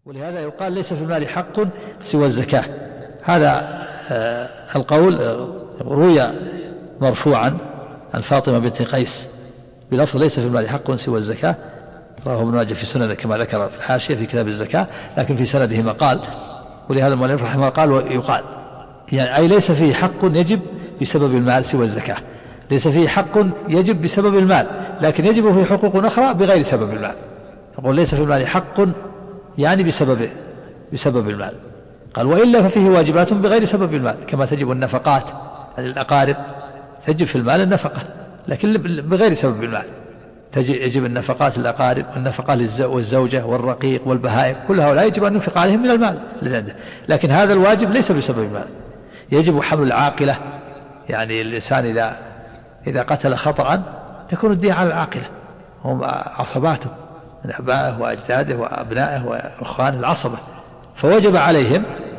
ولهذا يقال ليس في المال حق سوى الزكاة. هذا القول روي مرفوعا عن فاطمة بنت قيس بلفظ ليس في المال حق سوى الزكاة، رواه ابن ماجه في سننه كما ذكر في الحاشية في كتاب الزكاة، لكن في سنده مقال، ولهذا المؤلف رحمه الله قال ويقال يعني أي ليس فيه حق يجب بسبب المال سوى الزكاة، ليس فيه حق يجب بسبب المال، لكن يجب فيه حقوق أخرى بغير سبب المال. يقول ليس في المال حق يعني بسبب المال. قال وإلا ففيه واجبات بغير سبب المال، كما تجب النفقات على الأقارب، تجب في المال النفقة لكن بغير سبب المال، يجب النفقات للأقارب والنفقة والزوجة والرقيق والبهائم، كل هؤلاء يجب أن ينفق عليهم من المال الذي عنده، لكن هذا الواجب ليس بسبب المال. يجب حمل العاقلة، يعني الإنسان إذا قتل خطأ تكون الدية على العاقلة، هم عصباته من أبائه وأجداده وأبنائه وأخوانه العصبة، فوجب عليهم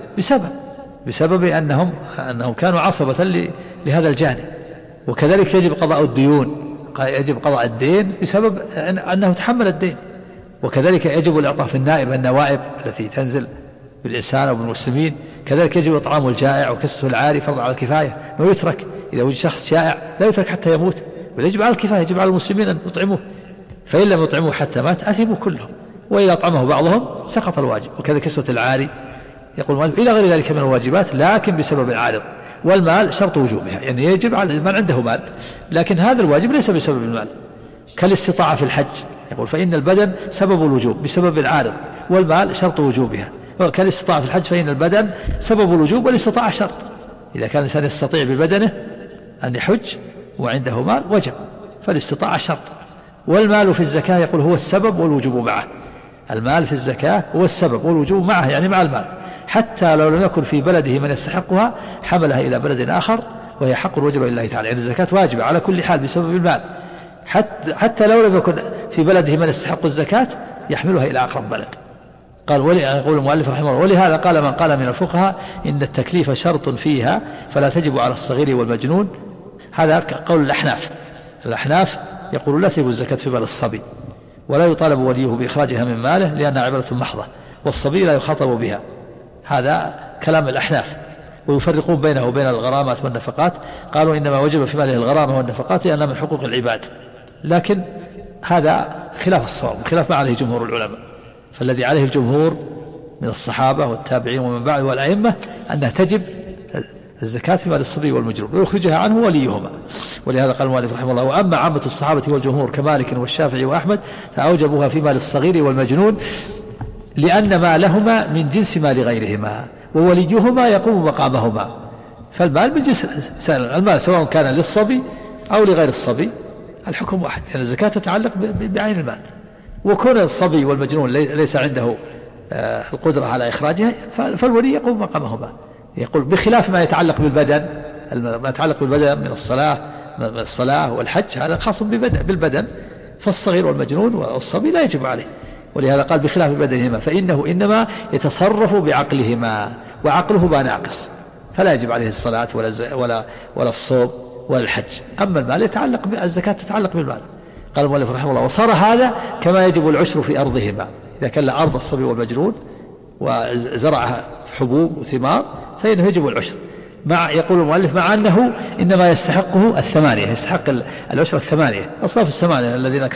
بسبب أنهم كانوا عصبة لهذا الجانب. وكذلك يجب قضاء الديون، يجب قضاء الدين بسبب أنه تحمل الدين. وكذلك يجب الإعطاء في النائب النوائب التي تنزل بالإنسان أو بالمسلمين. كذلك يجب إطعام الجائع وكسوة العاري فرض على الكفاية، ما يترك إذا وجد شخص جائع لا يترك حتى يموت، بل يجب على الكفاية، يجب على المسلمين أن يطعموه، فإن لم يطعموه حتى مات أثموا كلهم، وإذا أطعمه بعضهم سقط الواجب. وكذا كسوة العاري يقول المؤلف إلى غير ذلك من الواجبات لكن بسبب العارض. والمال شرط وجوبها، يعني يجب على المال عنده مال، لكن هذا الواجب ليس بسبب المال. كالاستطاعة في الحج يقول فإن البدن سبب الوجوب بسبب العارض، والمال شرط وجوبها. كالاستطاعة في الحج فإن البدن سبب الوجوب والاستطاعة شرط. إذا كان الإنسان يستطيع ببدنه أن يحج وعنده مال وجب، فالاستطاعة شرط. والمال في الزكاة يقول هو السبب والوجوب معه، المال في الزكاة هو السبب والوجوب معه، يعني مع المال، حتى لو لم يكن في بلده من يستحقها حملها إلى بلد آخر وهي حق وجب لله تعالى، يعني الزكاة واجبة على كل حال بسبب المال، حتى لو لم يكن في بلده من يستحق الزكاة يحملها إلى أقرب بلد. قال يقول المؤلف رحمه الله ولهذا قال من قال من الفقهاء إن التكليف شرط فيها فلا تجب على الصغير والمجنون. هذا قول الأحناف يقول لا تجب الزكاة في مال الصبي، ولا يطالب وليه بإخراجها من ماله لأنها عبادة محضة، والصبي لا يخاطب بها. هذا كلام الأحناف. ويفرقون بينه وبين الغرامات والنفقات، قالوا إنما وجب في ماله الغرامة والنفقات لأنها من حقوق العباد، لكن هذا خلاف الصواب، خلاف ما عليه جمهور العلماء. فالذي عليه الجمهور من الصحابة والتابعين ومن بعد والأئمة أنها تجب الزكاة في مال الصبي والمجنون ويخرجها عنه وليهما. ولهذا قال المؤلف رحمه الله وأما عامة الصحابة والجمهور كمالك والشافعي وأحمد فأوجبوها في مال الصغير والمجنون لأن مالهما من جنس مال غيرهما ووليهما يقوم مقامهما. فالمال من جنس المال سواء كان للصبي أو لغير الصبي الحكم واحد، يعني الزكاة تتعلق بعين المال. وكون الصبي والمجنون ليس عنده القدرة على إخراجها فالولي يقوم مقامهما. يقول بخلاف ما يتعلق بالبدن، ما يتعلق بالبدن من الصلاة والحج هذا خاص بالبدن، فالصغير والمجنون والصبي لا يجب عليه. ولهذا قال بخلاف بدنهما فإنه إنما يتصرف بعقلهما وعقله ناقص، فلا يجب عليه الصلاة ولا الصوم ولا الحج. أما المال يتعلق الزكاة تتعلق بالمال. قال المؤلف رحمه الله وصار هذا كما يجب العشر في أرضهما، إذا كان أرض الصبي والمجنون وزرعها حبوب وثمار فإنه يجب العشر، يقول المؤلف مع أنه إنما يستحقه الثمانية، يستحق العشر الثمانية، الأصناف الثمانية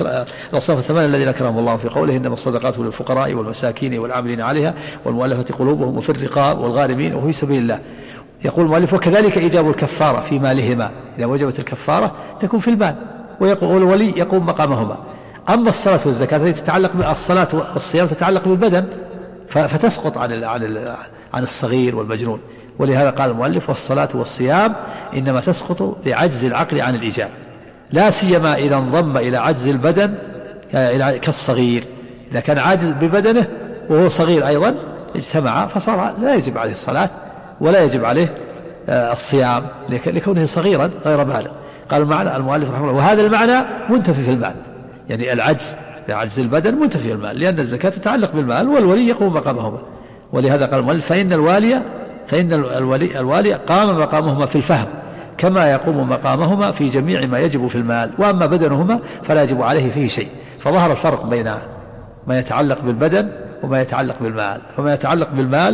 الذين ذكرهم الله في قوله إنما الصدقات للفقراء والمساكين والعاملين عليها والمؤلفة قلوبهم وفي الرقاب والغارمين وفي سبيل الله. يقول المؤلف وكذلك إيجاب الكفارة في مالهما، إذا وجبت الكفارة تكون في المال ويقول الولي يقوم مقامهما. أما الصلاة والزكاة التي تتعلق بالصلاة والصيام تتعلق بالبدن فتسقط عن الصغير والمجنون. ولهذا قال المؤلف والصلاة والصيام إنما تسقط لعجز العقل عن الإجابة، لا سيما إذا انضم إلى عجز البدن كالصغير، إذا كان عاجز ببدنه وهو صغير أيضا اجتمع فصار لا يجب عليه الصلاة ولا يجب عليه الصيام لكونه صغيرا غير بالغ. قال المؤلف رحمه الله وهذا المعنى منتفي في المال، يعني عجز البدن منتفي في المال لأن الزكاة تتعلق بالمال والولي يقوم مقامهما. ولهذا قال المؤلف فإن الوالي قام مقامهما في الفهم كما يقوم مقامهما في جميع ما يجب في المال، وأما بدنهما فلا يجب عليه فيه شيء. فظهر الفرق بين ما يتعلق بالبدن وما يتعلق بالمال. فما يتعلق بالمال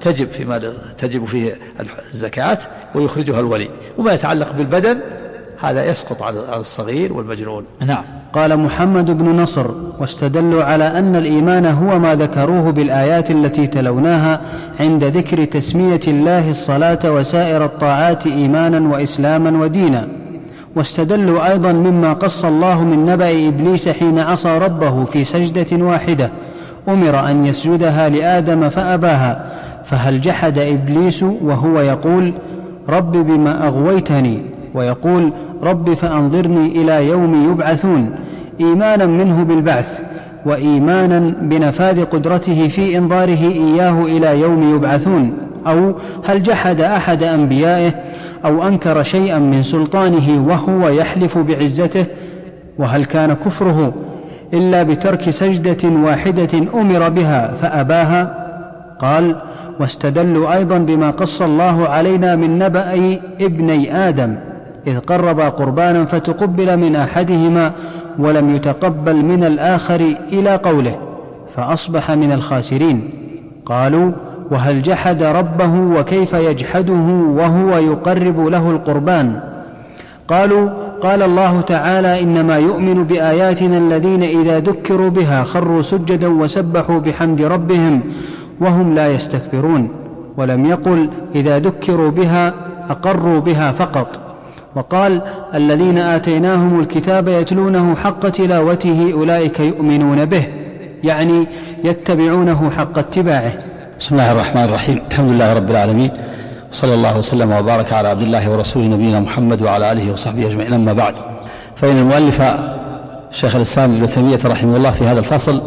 تجب فيه الزكاة ويخرجها الولي، وما يتعلق بالبدن هذا يسقط على الصغير والمجنون. نعم. قال محمد بن نصر: واستدلوا على أن الإيمان هو ما ذكروه بالآيات التي تلوناها عند ذكر تسمية الله الصلاة وسائر الطاعات إيمانا وإسلاما ودينا. واستدلوا أيضا مما قص الله من نبأ إبليس حين عصى ربه في سجدة واحدة أمر أن يسجدها لآدم فأباها، فهل جحد إبليس وهو يقول: رب بما أغويتني، ويقول: رب فأنظرني إلى يوم يبعثون، إيمانا منه بالبعث وإيمانا بنفاذ قدرته في إنظاره إياه إلى يوم يبعثون؟ أو هل جحد أحد أنبيائه أو أنكر شيئا من سلطانه وهو يحلف بعزته؟ وهل كان كفره إلا بترك سجدة واحدة أمر بها فأباها؟ قال: واستدلوا أيضا بما قص الله علينا من نبأ ابني آدم إذ قربا قربانا فتقبل من أحدهما ولم يتقبل من الآخر إلى قوله فأصبح من الخاسرين. قالوا: وهل جحد ربه وكيف يجحده وهو يقرب له القربان؟ قالوا: قال الله تعالى: إنما يؤمن بآياتنا الذين إذا ذكروا بها خروا سجدا وسبحوا بحمد ربهم وهم لا يستكبرون. ولم يقل إذا ذكروا بها أقروا بها فقط. وقال: الذين آتيناهم الكتاب يتلونه حق تلاوته أولئك يؤمنون به، يعني يتبعونه حق اتباعه. بسم الله الرحمن الرحيم. الحمد لله رب العالمين، صلى الله وسلم وبارك على عبد الله ورسوله نبينا محمد وعلى آله وصحبه أجمعين. أما بعد، فإن المؤلف شيخ الإسلام ابن تيمية رحمه الله في هذا الفصل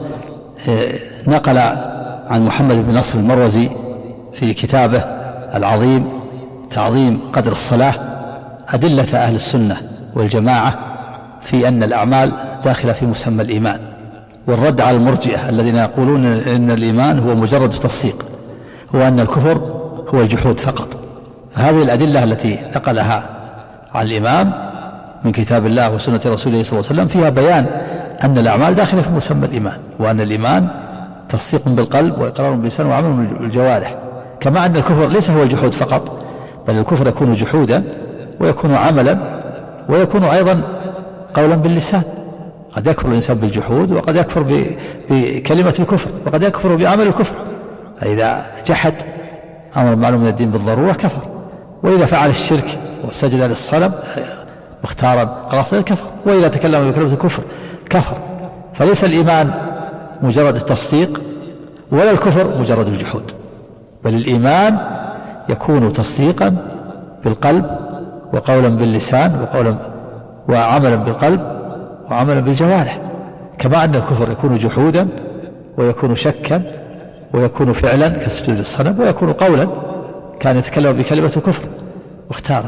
نقل عن محمد بن نصر المروزي في كتابه العظيم تعظيم قدر الصلاة أدلة أهل السنة والجماعة في أن الأعمال داخلة في مسمى الإيمان، والرد على المرجئة الذين يقولون إن الإيمان هو مجرد تصديق، وأن الكفر هو الجحود فقط. هذه الأدلة التي نقلها عن الإمام من كتاب الله وسنة رسوله صلى الله عليه وسلم فيها بيان أن الأعمال داخلة في مسمى الإيمان، وأن الإيمان تصديق بالقلب وإقرار باللسان وعمل بالجوارح، كما أن الكفر ليس هو الجحود فقط، بل الكفر يكون جحودا ويكون عملا ويكون أيضا قولا باللسان. قد يكفر الإنسان بالجحود وقد يكفر بكلمة الكفر وقد يكفر بعمل الكفر. فإذا جحد أمر معلوم من الدين بالضرورة كفر، وإذا فعل الشرك وسجد للصنم مختارا قاصدا كفر، وإذا تكلم بكلمة الكفر كفر. فليس الإيمان مجرد التصديق ولا الكفر مجرد الجحود، بل الإيمان يكون تصديقا بالقلب وقولا باللسان وعملا بالقلب وعملا بالجوارح، كما أن الكفر يكون جحودا ويكون شكا ويكون فعلا كالسجود للصنم، ويكون قولا كان يتكلم بكلمة الكفر واختارا.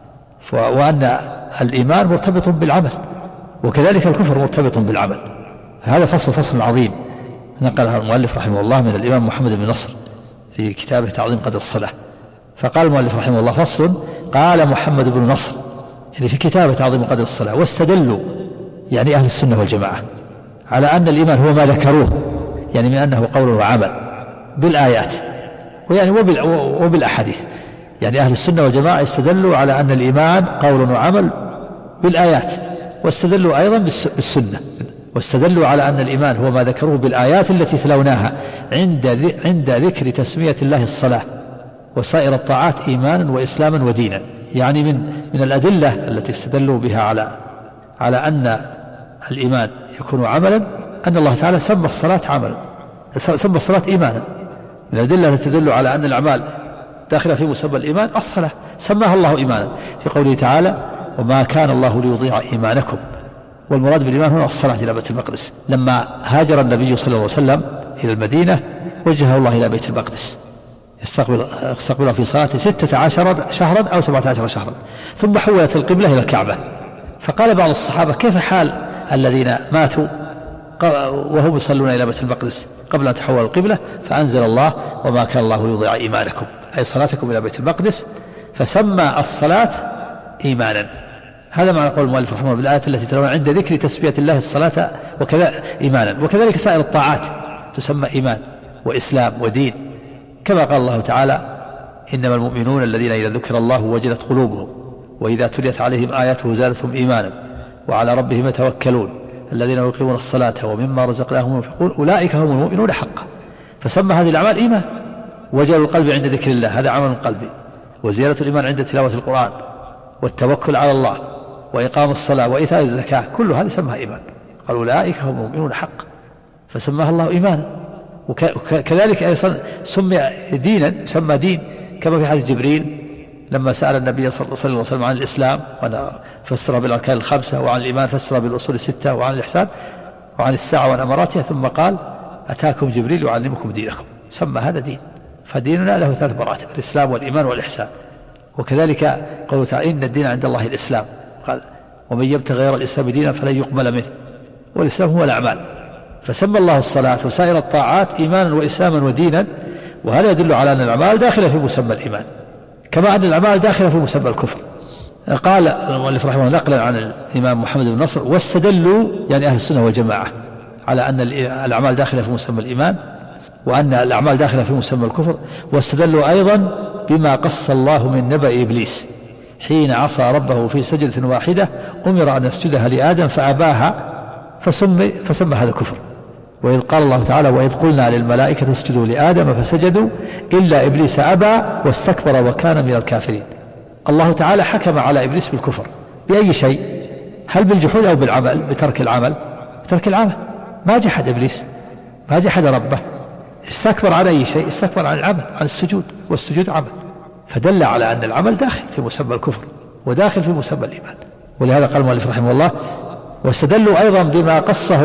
وأن الإيمان مرتبط بالعمل، وكذلك الكفر مرتبط بالعمل. هذا فصل عظيم نقله المؤلف رحمه الله من الإمام محمد بن نصر في كتابه تعظيم قدر الصلاة. فقال المؤلف رحمه الله: فصل. قال محمد بن نصر، يعني في كتابه تعظيم قدر الصلاة: واستدلوا، يعني أهل السنة والجماعة، على أن الإيمان هو ما ذكروه، يعني من أنه قول وعمل، بالآيات ويعني وبالأحاديث. يعني أهل السنة والجماعة استدلوا على أن الإيمان قول وعمل بالآيات، واستدلوا أيضا بالسنة، واستدلوا على أن الإيمان هو ما ذكروه بالآيات التي تلوناها عند ذكر تسمية الله الصلاة وسائر الطاعات إيمانا وإسلاما ودينا. يعني من الأدلة التي استدلوا بها على أن الإيمان يكون عملا أن الله تعالى سمى الصلاة عملا، سمى الصلاة إيمانا. من الأدلة التي تدل على أن الأعمال داخلة في مسمى الإيمان الصلاة سماها الله إيمانا في قوله تعالى: وما كان الله ليضيع إيمانكم. والمراد بالإيمان هنا الصلاة إلى بيت المقدس. لما هاجر النبي صلى الله عليه وسلم إلى المدينة وجهه الله إلى بيت المقدس يستقبله في صلاته 16 شهرا أو 17 شهرا، ثم حولت القبلة إلى الكعبة. فقال بعض الصحابة: كيف حال الذين ماتوا وهم يصلون إلى بيت المقدس قبل أن تحول القبلة؟ فأنزل الله: وما كان الله ليضيع إيمانكم، أي صلاتكم إلى بيت المقدس، فسمى الصلاة إيمانا. هذا معنى قول المؤلف رحمه الله بالآيات التي تلون عند ذكر تسمية الله الصلاة وكذا إيمانا. وكذلك سائر الطاعات تسمى إيمان وإسلام ودين، كما قال الله تعالى إنما المؤمنون الذين إذا ذكر الله وجلت قلوبهم وإذا تليت عليهم آياته زادتهم إيمانا وعلى ربهم يتوكلون الذين يقيمون الصلاة ومما رزقناهم ينفقون أولئك هم المؤمنون حقا. فسمى هذه الأعمال إيمان. وجل القلب عند ذكر الله هذا عمل قلبي، وزيادة الإيمان عند تلاوة القرآن والتوكل على الله وإقام الصلاة وإيتاء الزكاة، كل هذا سمى إيمان. قال أولئك هم المؤمنون حقا، فسماها الله إيمانا. وكذلك أيضا سمي دينا، سمى دين، كما في حديث جبريل لما سأل النبي صلى الله عليه وسلم عن الإسلام فسر بالأركان الخمسة، وعن الإيمان فسر بالأصول الستة، وعن الإحسان وعن الساعة وعن أمراتها، ثم قال أتاكم جبريل يعلمكم دينكم. سمى هذا دين. فديننا له 3 مراتب: الإسلام والإيمان والإحسان. وكذلك قوله تعالى إن الدين عند الله الإسلام، قال ومن يبتغي غير الإسلام دينا فلن يقبل منه، والإسلام هو الأعمال. فسمى الله الصلاة وسائر الطاعات إيمانا وإسلاما ودينا، وهذا يدل على أن الأعمال داخلة في مسمى الإيمان، كما أن الأعمال داخلة في مسمى الكفر. قال المؤلف رحمه الله نقلا عن الإمام محمد بن نصر: واستدلوا يعني أهل السنة والجماعة على أن الأعمال داخلة في مسمى الإيمان، وأن الأعمال داخلة في مسمى الكفر. واستدلوا أيضا بما قص الله من نبأ إبليس حين عصى ربه في سجدة واحدة أمر أن يسجدها لآدم فأباها فسمى هذا كفر. وإذ قال الله تعالى: وإذ قلنا للملائكة اسجدوا لآدم فسجدوا إلا إبليس أبى واستكبر وكان من الكافرين. الله تعالى حكم على إبليس بالكفر بأي شيء؟ هل بالجحود أو بالعمل؟ بترك العمل. بترك العمل. ما جحد إبليس، ما جحد ربه، استكبر عن أي شيء؟ استكبر عن العمل، عن السجود، والسجود عمل. فدل على أن العمل داخل في مسمى الكفر وداخل في مسمى الإيمان. ولهذا قال المؤلف رحمه الله: واستدلوا أيضا بما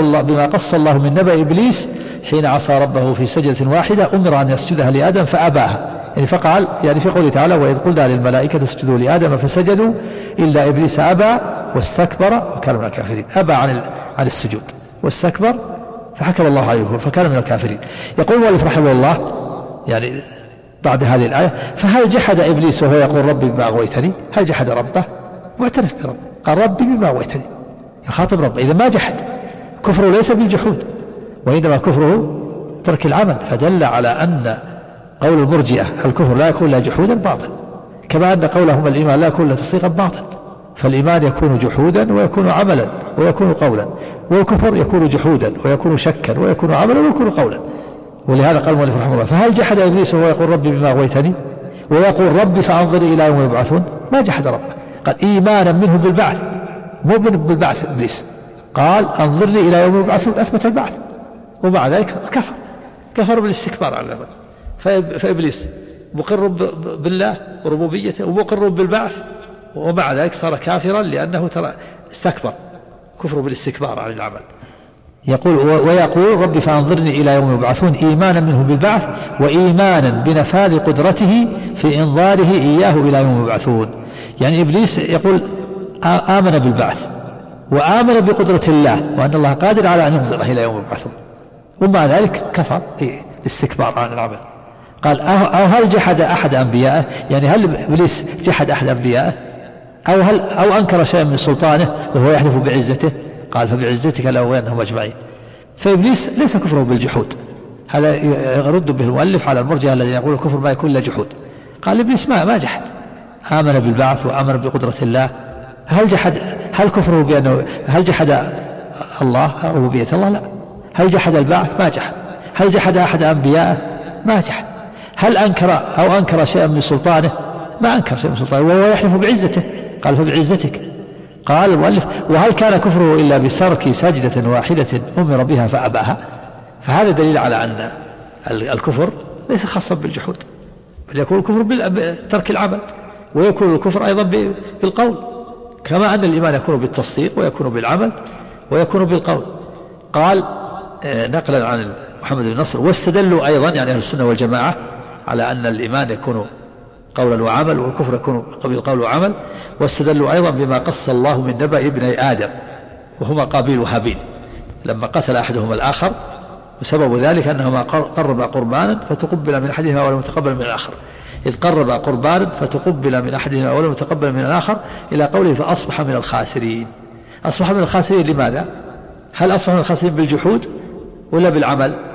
قص الله من نبأ إبليس حين عصى ربه في سجدة واحدة أمر أن يسجدها لآدم فأباها، يعني فقال، يعني في قوله تعالى: وإذ قلنا للملائكة اسجدوا لآدم فسجدوا إلا إبليس أبى واستكبر وكان من الكافرين. أبى عن السجود واستكبر فحكم الله عليه فكان من الكافرين. يقول المؤلف رحمه الله يعني بعد هذه الآية: فهل جحد إبليس وهو يقول ربي بما أغويتني؟ هل جحد ربه؟ معترف بربه، قال ربي بما أغويتني، يخاطب ربه. إذا ما جحد، كفره ليس بالجحود، وإنما كفره ترك العمل. فدل على أن قول المرجئة الكفر لا يكون لا جحودا باطل، كما أن قولهم الإيمان لا يكون لا تصديقا باطل. فالإيمان يكون جحودا ويكون عملا ويكون قولا، والكفر يكون جحودا ويكون شكا ويكون عملا ويكون قولا. ولهذا قال المؤلف رحمه الله: فهل جحد إبليس وهو يقول ربي بما أغويتني ويقول ربي فأنظرني إلى يوم يبعثون؟ ما جحد ربه، قال إيمانا منه بالبعث، مو بالبعث إبليس، قال أنظرني إلى يوم يبعثون، أثبت البعث، ومع ذلك كفر بالاستكبار على الأمر. فإبليس مقر بالله وربوبيته ومقر بالبعث، ومع ذلك صار كافرا لأنه استكبر، كفر بالاستكبار عن العمل. يقول: ويقول ربي فأنظرني إلى يوم يبعثون، إيمانا منه بالبعث وإيمانا بنفاذ قدرته في إنظاره إياه إلى يوم يبعثون. يعني إبليس يقول آمن بالبعث وآمن بقدرة الله وأن الله قادر على أن ينظره إلى يوم يبعثون، ومع ذلك كفر بالاستكبار عن العمل. قال: أو هل جحد أحد أنبيائه؟ يعني هل إبليس جحد أحد أنبيائه؟ أو أنكر شيئا من سلطانه وهو يحلف بعزته؟ قال: فبعزتك لأغوينهم أجمعين. فإبليس ليس كفره بالجحود، هذا يرد به المؤلف على المرجئة الذين يقول الكفر ما يكون إلا جحود. قال إبليس ما جحد، آمن بالبعث وآمن بقدرة الله. هل كفره بأنه هل جحد الله ربوبية الله؟ لا. هل جحد البعث؟ ما جحد. هل جحد أحد أنبيائه؟ ما جحد. هل أنكر شيئا من سلطانه؟ ما أنكر شيئا من سلطانه وهو يحلف بعزته. قال: فبعزتك. قال المؤلف: وهل كان كفره إلا بترك سجدة واحدة أمر بها فأباها؟ فهذا دليل على أن الكفر ليس خاصا بالجحود، بل يكون الكفر بترك العمل، ويكون الكفر أيضا بالقول، كما أن الإيمان يكون بالتصديق ويكون بالعمل ويكون بالقول. قال نقلا عن محمد بن نصر: واستدلوا أيضا يعني أهل السنة والجماعة على أن الإيمان يكون قولا وعمل والكفر يكون بالقول وعمل. واستدلوا أيضا بما قص الله من نبأ ابني آدم وهما قابيل وهابيل لما قتل أحدهما الآخر، وسبب ذلك أنهما قربا قربانا فتقبل من أحدهما ولم يتقبل من الآخر، إذ قربا قربانا فتقبل من أحدهما ولم يتقبل من الآخر، إلى قوله فأصبح من الخاسرين. أصبح من الخاسرين لماذا؟ هل أصبح من الخاسرين بالجحود ولا بالعمل؟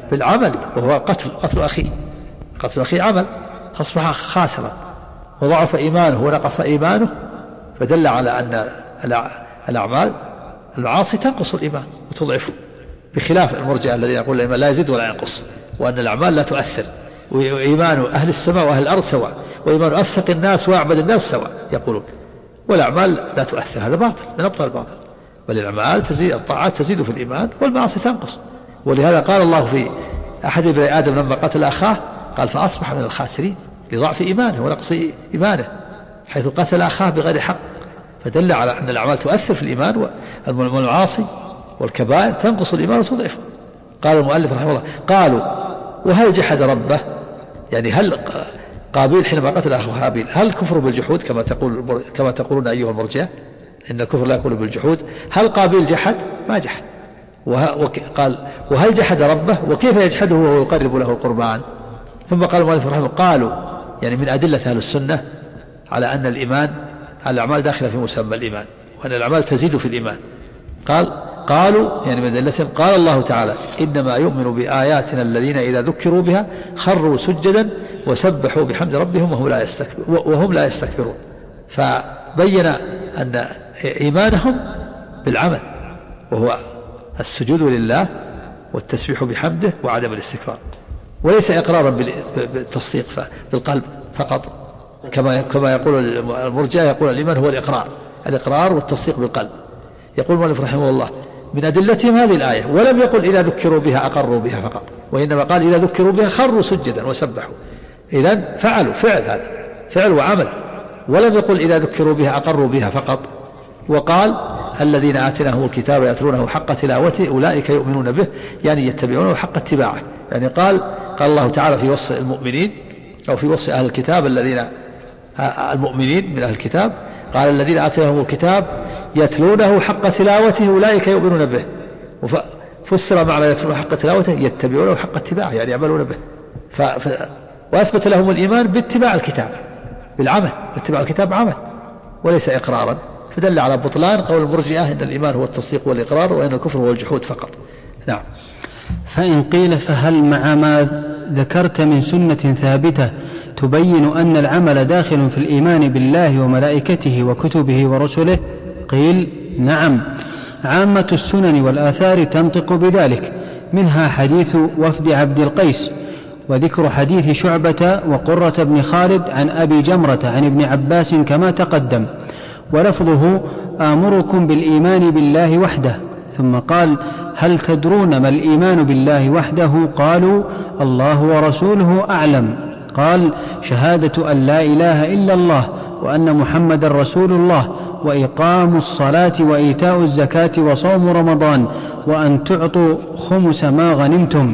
بالعمل، وهو قتل أخيه عمل، أصبح خاسرا وضعف إيمانه ونقص إيمانه، فدل على أن الأعمال المعاصي تنقص الإيمان وتضعفه، بخلاف المرجئة الذين يقول الإيمان لا يزيد ولا ينقص، وأن الأعمال لا تؤثر، وإيمان أهل السماء وأهل الأرض سواء، وإيمان أفسق الناس وأعبد الناس سواء يقولون، والأعمال لا تؤثر. هذا باطل من أبطل الباطل، بل الأعمال تزيد، الطاعات تزيد في الإيمان والمعاصي تنقص. ولهذا قال الله في أحد ابن آدم لما قتل أخاه قال فأصبح من الخاسرين لضعف إيمانه ونقص إيمانه، حيث قتل أخاه بغير حق، فدل على أن الأعمال تؤثر في الإيمان، والمعاصي والكبائر تنقص الإيمان وتضعفه. قال المؤلف رحمه الله قالوا وهل جحد ربه، يعني هل قابيل حينما قتل أخوه هابيل هل كفر بالجحود كما تقولون أيها المرجئة إن الكفر لا يكون بالجحود؟ هل قابيل جحد؟ ما جحد. قال وهل جحد ربه وكيف يجحده وهو يقرب له القربان؟ ثم قال المؤلف رحمه الله قالوا يعني من أدلة أهل السنة على أن الأعمال داخلة في مسمى الإيمان، وأن الأعمال تزيد في الإيمان. قالوا يعني من أدلتهم قال الله تعالى إنما يؤمن بآياتنا الذين إذا ذكروا بها خروا سجدا وسبحوا بحمد ربهم وهم لا يستكبرون. فبين أن إيمانهم بالعمل، وهو السجود لله والتسبيح بحمده وعدم الاستكبار، وليس إقرارا بالتصديق بالقلب فقط كما يقول المرجئة، يقول الإيمان هو الإقرار والتصديق بالقلب. يقول المؤلف رحمه الله من أدلتهم هذه الآية، ولم يقل إذا ذكروا بها أقروا بها فقط، وإنما قال إذا ذكروا بها خروا سجدا وسبحوا. إذن فعلوا هذا فعل وعمل، ولم يقل إذا ذكروا بها أقروا بها فقط. وقال الذين آتيناهم الكتاب يتلونه حق تلاوته أولئك يؤمنون به، يعني يتبعونه حق اتباعه. يعني قال الله تعالى في وصف المؤمنين أو في وصف أهل الكتاب المؤمنين من أهل الكتاب، قال الذين آتيناهم الكتاب يتلونه حق تلاوته أولئك يؤمنون به، وفسر معنى يتلونه حق تلاوته يتبعونه حق اتباعه، يعني يعملون به. وأثبت لهم الإيمان باتباع الكتاب بالعمل، واتباع الكتاب عمل وليس إقرارا، فدل على بطلان قول المرجئة إن الإيمان هو التصديق والإقرار وإن الكفر هو الجحود فقط. نعم. فإن قيل فهل مع ما ذكرت من سنة ثابتة تبين أن العمل داخل في الإيمان بالله وملائكته وكتبه ورسله؟ قيل نعم، عامة السنن والآثار تنطق بذلك، منها حديث وفد عبد القيس، وذكر حديث شعبة وقرة بن خالد عن أبي جمرة عن ابن عباس كما تقدم، ولفظه آمركم بالإيمان بالله وحده. ثم قال هل تدرون ما الإيمان بالله وحده؟ قالوا الله ورسوله أعلم. قال شهادة أن لا إله إلا الله وأن محمد رسول الله، وإقام الصلاة وإيتاء الزكاة وصوم رمضان، وأن تعطوا خمس ما غنمتم.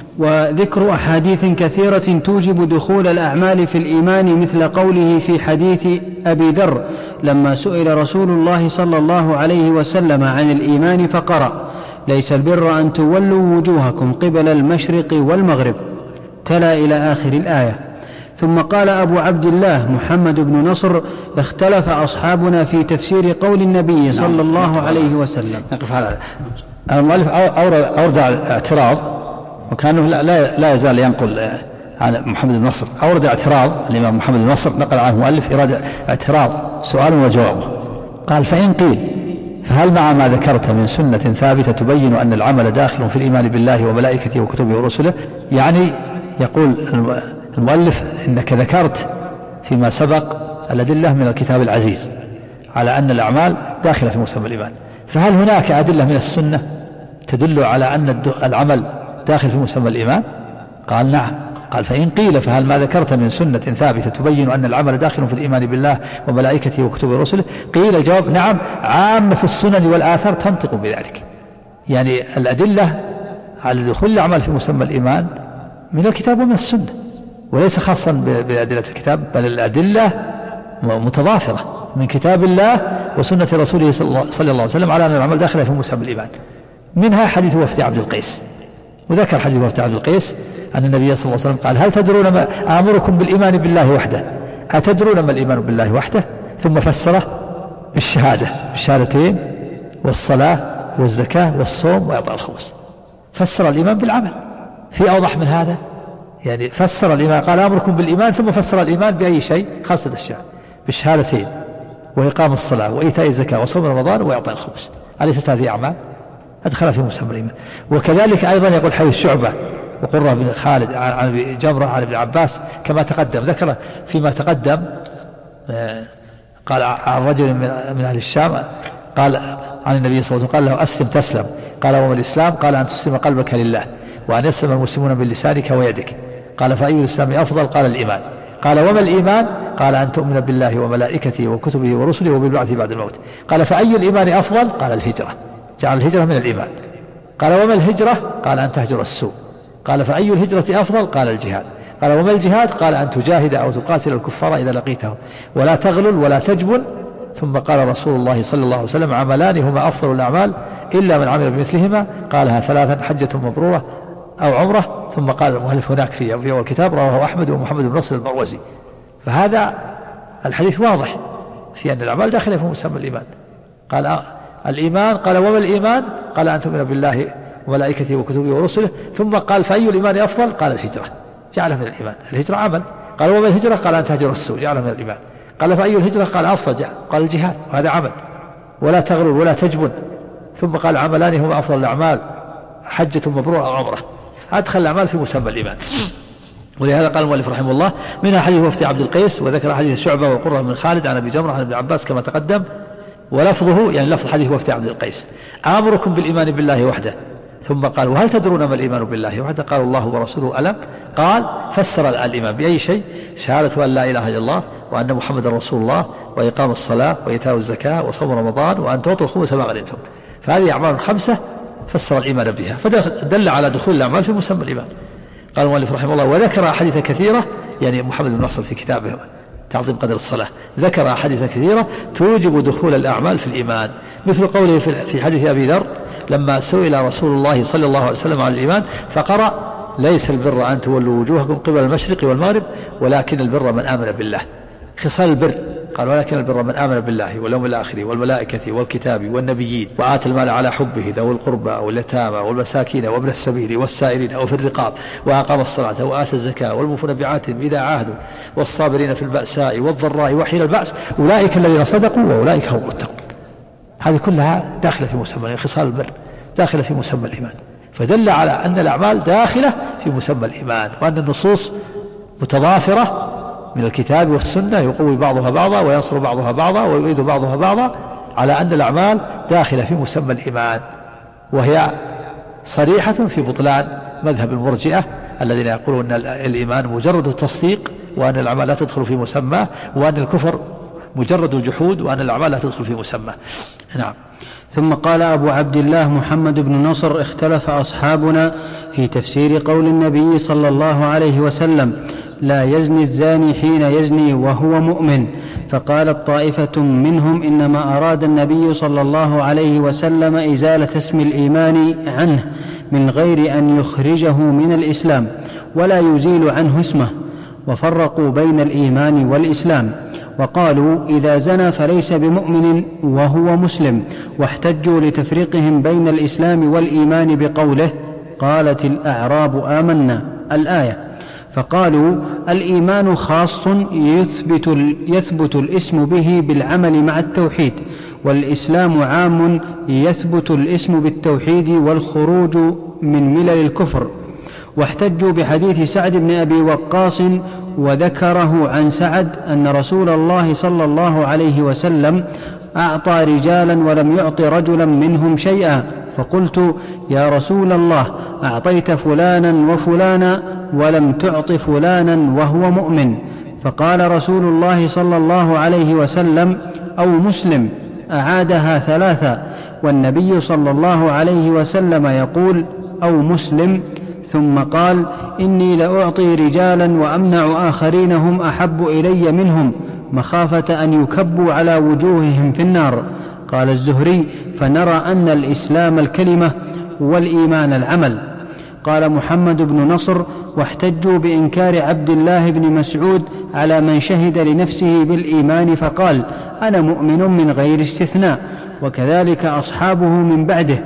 وذكر أحاديث كثيرة توجب دخول الأعمال في الإيمان، مثل قوله في حديث أبي ذر لما سئل رسول الله صلى الله عليه وسلم عن الإيمان فقرأ ليس البر أن تولوا وجوهكم قبل المشرق والمغرب، تلا إلى آخر الآية. ثم قال أبو عبد الله محمد بن نصر اختلف أصحابنا في تفسير قول النبي صلى الله عليه وسلم. نقف على المؤلف أورد اعتراض، وكانه لا يزال ينقل عن محمد بن نصر، أورد اعتراض الإمام محمد بن نصر نقل عنه المؤلف إرادة اعتراض سؤال وجوابه. قال فإن قيل فهل مع ما ذكرت من سنة ثابتة تبين أن العمل داخل في الإيمان بالله وملائكته وكتبه ورسله؟ يعني يقول المؤلف إنك ذكرت فيما سبق الأدلة من الكتاب العزيز على أن الأعمال داخلة في مسمى الإيمان، فهل هناك أدلة من السنة تدل على أن العمل داخل في مسمى الإيمان؟ قال نعم. قال فإن قيل فهل ما ذكرت من سنة ثابتة تبين أن العمل داخل في الإيمان بالله وملائكته وكتبه ورسله؟ قيل الجواب نعم، عامة السنن والآثار تنطق بذلك. يعني الأدلة على دخول الأعمال في مسمى الإيمان من الكتاب ومن السنة، وليس خاصا بأدلة الكتاب، بل الأدلة متضافرة من كتاب الله وسنة رسوله صلى الله عليه وسلم على أن العمل داخل في مسمى الإيمان. منها حديث وفد عبد القيس، وذكر حديث وفد عبد القيس أن النبي صلى الله عليه وسلم قال هل تدرون ما آمركم بالإيمان بالله وحده؟ أتدرون ما الإيمان بالله وحده؟ ثم فسره بالشهادتين والصلاة والزكاة والصوم وإعطاء الخمس، فسر الإيمان بالعمل في أوضح من هذا؟ يعني فسر الإيمان، قال أمركم بالإيمان، ثم فسر الإيمان بأي شيء؟ 5 أشياء: بالشهادتين، وإقام الصلاة، وإيتاء الزكاة، وصوم رمضان، وإعطاء الخمس. أليست هذه أعمال؟ أدخل في مسمى الإيمان. وكذلك أيضا يقول حديث شعبة وقرة بن خالد عن أبي جمرة عن ابن عباس كما تقدم، ذكر فيما تقدم. قال عن رجل من أهل الشام قال عن النبي صلى الله عليه وسلم، قال له: أسلم تسلم. قال: وما الإسلام؟ قال: أن تسلم قلبك لله، وأن يسلم المسلمون بلسانك ويدك. قال: فأي الإسلام أفضل؟ قال: الإيمان. قال: وما الإيمان؟ قال: أن تؤمن بالله وملائكته وكتبه ورسله وبالبعث بعد الموت. قال: فأي الإيمان أفضل؟ قال: الهجرة. جعل الهجرة من الإيمان. قال: وما الهجرة؟ قال: أن تهجر السوء. قال: فأي الهجرة أفضل؟ قال: الجهاد. قال: وما الجهاد؟ قال: أن تجاهد أو تقاتل الكفار إذا لقيتهم، ولا تغلل ولا تجبن. ثم قال رسول الله صلى الله عليه وسلم: عملان هما أفضل الأعمال إلا من عمل بمثلهما. قالها 3: حجة مبرورة أو عمرة. ثم قال المؤلف هناك في أول الكتاب: رواه أحمد ومحمد بن نصر المروزي. فهذا الحديث واضح في أن الأعمال داخلة في مسمى الإيمان. قال: الإيمان. قال: وما الإيمان؟ قال: أن تؤمن بالله وملائكته وكتبه ورسله. ثم قال: فأي الإيمان أفضل؟ قال: الهجرة. جعلها من الإيمان. الهجرة عمل. قال: وما الهجرة؟ قال: أن تهجر السوء. جعلها من الإيمان. قال: فأي الهجرة؟ قال: أفضل. قال: الجهاد، وهذا عمل. ولا تغلل ولا تجبن. ثم قال: عملان هما أفضل الأعمال: حجة مبرورة أو عمرة. أدخل الأعمال في مسمى الإيمان. ولهذا قال المؤلف رحمه الله: منها حديث وفد عبد القيس، وذكر حديث شعبة وقرة بن خالد عن أبي جمرة عن ابن عباس كما تقدم. ولفظه يعني لفظ حديث وفد عبد القيس: آمركم بالإيمان بالله وحده. ثم قال: وهل تدرون ما الإيمان بالله وحده؟ قالوا: الله ورسوله ألم. قال: فسر الإيمان بأي شيء؟ شهادة أن لا إله إلا الله وأن محمد رسول الله، وإقام الصلاة، وإيتاء الزكاة، وصوم رمضان، وأن تعطوا الخمس ما غنمتم. فهذه أعمال 5 فسر الإيمان بها، فدل على دخول الأعمال في مسمى الإيمان. قال المؤلف رحمه الله: وذكر أحاديث كثيرة، يعني محمد بن نصر في كتابه تعظيم قدر الصلاة ذكر أحاديث كثيرة توجب دخول الأعمال في الإيمان، مثل قوله في حديث أبي ذر لما سئل رسول الله صلى الله عليه وسلم عن الإيمان فقرأ: ليس البر أن تولوا وجوهكم قبل المشرق والمغرب ولكن البر من آمن بالله. خصال البر قال: ولكن البر من آمن بالله واليوم الآخر والملائكة والكتاب والنبيين وآتى المال على حبه ذوي القربى واليتامى والمساكين وابن السبيل والسائلين وفي الرقاب وأقام الصلاة وآتى الزكاة والموفون بعهدهم إذا عاهدوا والصابرين في البأساء والضراء وحين البأس أولئك الذين صدقوا وأولئك هم المتقون. هذه كلها داخلة في مسمى خصال البر، داخلة في مسمى الإيمان، فدل على أن الأعمال داخلة في مسمى الإيمان، وأن النصوص متضافرة من الكتاب والسنة يقوي بعضها بعضا وينصر بعضها بعضا ويؤيد بعضها بعضا على أن الأعمال داخلة في مسمى الإيمان، وهي صريحة في بطلان مذهب المرجئة الذين يقولون أن الإيمان مجرد التصديق وأن الأعمال لا تدخل في مسمى، وأن الكفر مجرد الجحود وأن الأعمال لا تدخل في مسمى. نعم. ثم قال أبو عبد الله محمد بن نصر: اختلف أصحابنا في تفسير قول النبي صلى الله عليه وسلم: لا يزني الزاني حين يزني وهو مؤمن. فقالت طائفة منهم: إنما أراد النبي صلى الله عليه وسلم إزالة اسم الإيمان عنه من غير أن يخرجه من الإسلام ولا يزيل عنه اسمه. وفرقوا بين الإيمان والإسلام وقالوا: إذا زنى فليس بمؤمن وهو مسلم، واحتجوا لتفريقهم بين الإسلام والإيمان بقوله: قالت الأعراب آمنا، الآية. فقالوا: الإيمان خاص يثبت الاسم به بالعمل مع التوحيد، والإسلام عام يثبت الاسم بالتوحيد والخروج من ملل الكفر. واحتجوا بحديث سعد بن أبي وقاص وذكره عن سعد أن رسول الله صلى الله عليه وسلم أعطى رجالا ولم يعط رجلا منهم شيئا، فقلت: يا رسول الله، أعطيت فلانا وفلانا ولم تعط فلانا وهو مؤمن. فقال رسول الله صلى الله عليه وسلم: أو مسلم. أعادها 3، والنبي صلى الله عليه وسلم يقول: أو مسلم. ثم قال: إني لأعطي رجالا وأمنع آخرين هم أحب إلي منهم مخافة أن يكبوا على وجوههم في النار. قال الزهري: فنرى أن الإسلام الكلمة والإيمان العمل. قال محمد بن نصر: واحتجوا بإنكار عبد الله بن مسعود على من شهد لنفسه بالإيمان فقال: أنا مؤمن من غير استثناء، وكذلك أصحابه من بعده،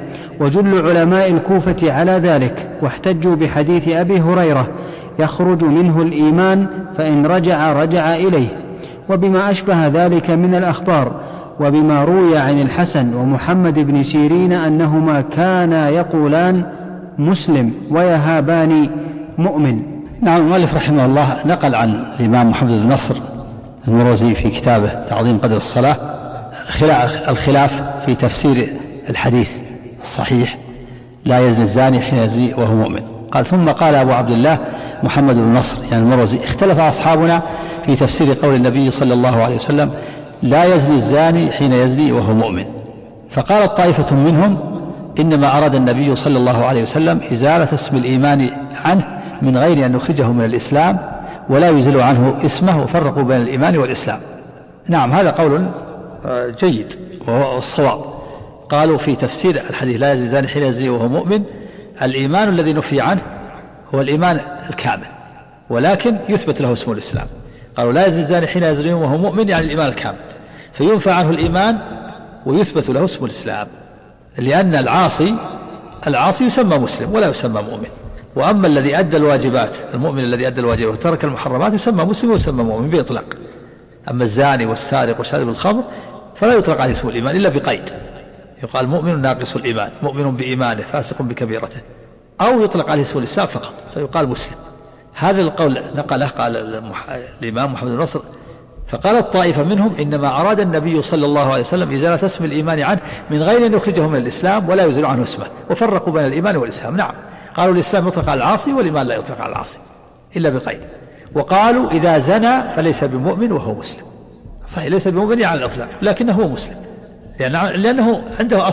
وجل علماء الكوفة على ذلك، واحتجوا بحديث أبي هريرة يخرج منه الإيمان فإن رجع إليه، وبما أشبه ذلك من الأخبار، وبما روي عن الحسن ومحمد بن سيرين أنهما كانا يقولان مسلم ويهابان مؤمن. نعم. المؤلف رحمه الله نقل عن الإمام محمد بن نصر المروزي في كتابه تعظيم قدر الصلاة الخلاف في تفسير الحديث الصحيح لا يزني الزاني حين يزني وهو مؤمن. قال ثم قال أبو عبد الله محمد بن نصر يعني المروزي اختلف أصحابنا في تفسير قول النبي صلى الله عليه وسلم لا يزني الزاني حين يزني وهو مؤمن. فقالت طائفة منهم إنما أراد النبي صلى الله عليه وسلم إزالة اسم الإيمان عنه من غير أن نخرجه من الإسلام ولا يزيل عنه اسمه، وفرقوا بين الإيمان والإسلام. نعم هذا قول جيد وهو الصواب. قالوا في تفسير الحديث لا يزني الزاني حين يزني وهو مؤمن الإيمان الذي نفي عنه هو الإيمان الكامل، ولكن يثبت له اسم الإسلام. قالوا لا يزني الزاني حين يزني وهو مؤمن يعني الإيمان الكامل، فينفى عنه الإيمان ويثبت له اسم الإسلام، لأن العاصي يسمى مسلم ولا يسمى مؤمن. وأما الذي أدى الواجبات المؤمن الذي أدى الواجبات وترك المحرمات يسمى مسلم ويسمى مؤمن بإطلاق. أما الزاني والسارق وشارب الخمر فلا يطلق عليه اسم الإيمان إلا بقيد، يقال مؤمن ناقص الإيمان، مؤمن بإيمانه فاسق بكبيرته، أو يطلق عليه اسم الإسلام فقط فيقال مسلم. هذا القول نقله قال الإمام محمد بن نصر. فقالت طائفة منهم إنما أراد النبي صلى الله عليه وسلم إزالة اسم الإيمان عنه من غير أن يخرجه من الإسلام ولا يزيل عنه اسمه، وفرقوا بين الإيمان والإسلام. نعم قالوا الإسلام يطلق على العاصي والإيمان لا يطلق على العاصي إلا بقيد. وقالوا إذا زنى فليس بمؤمن وهو مسلم. صحيح ليس بمؤمن على الإطلاق لكنه هو مسلم، لأنه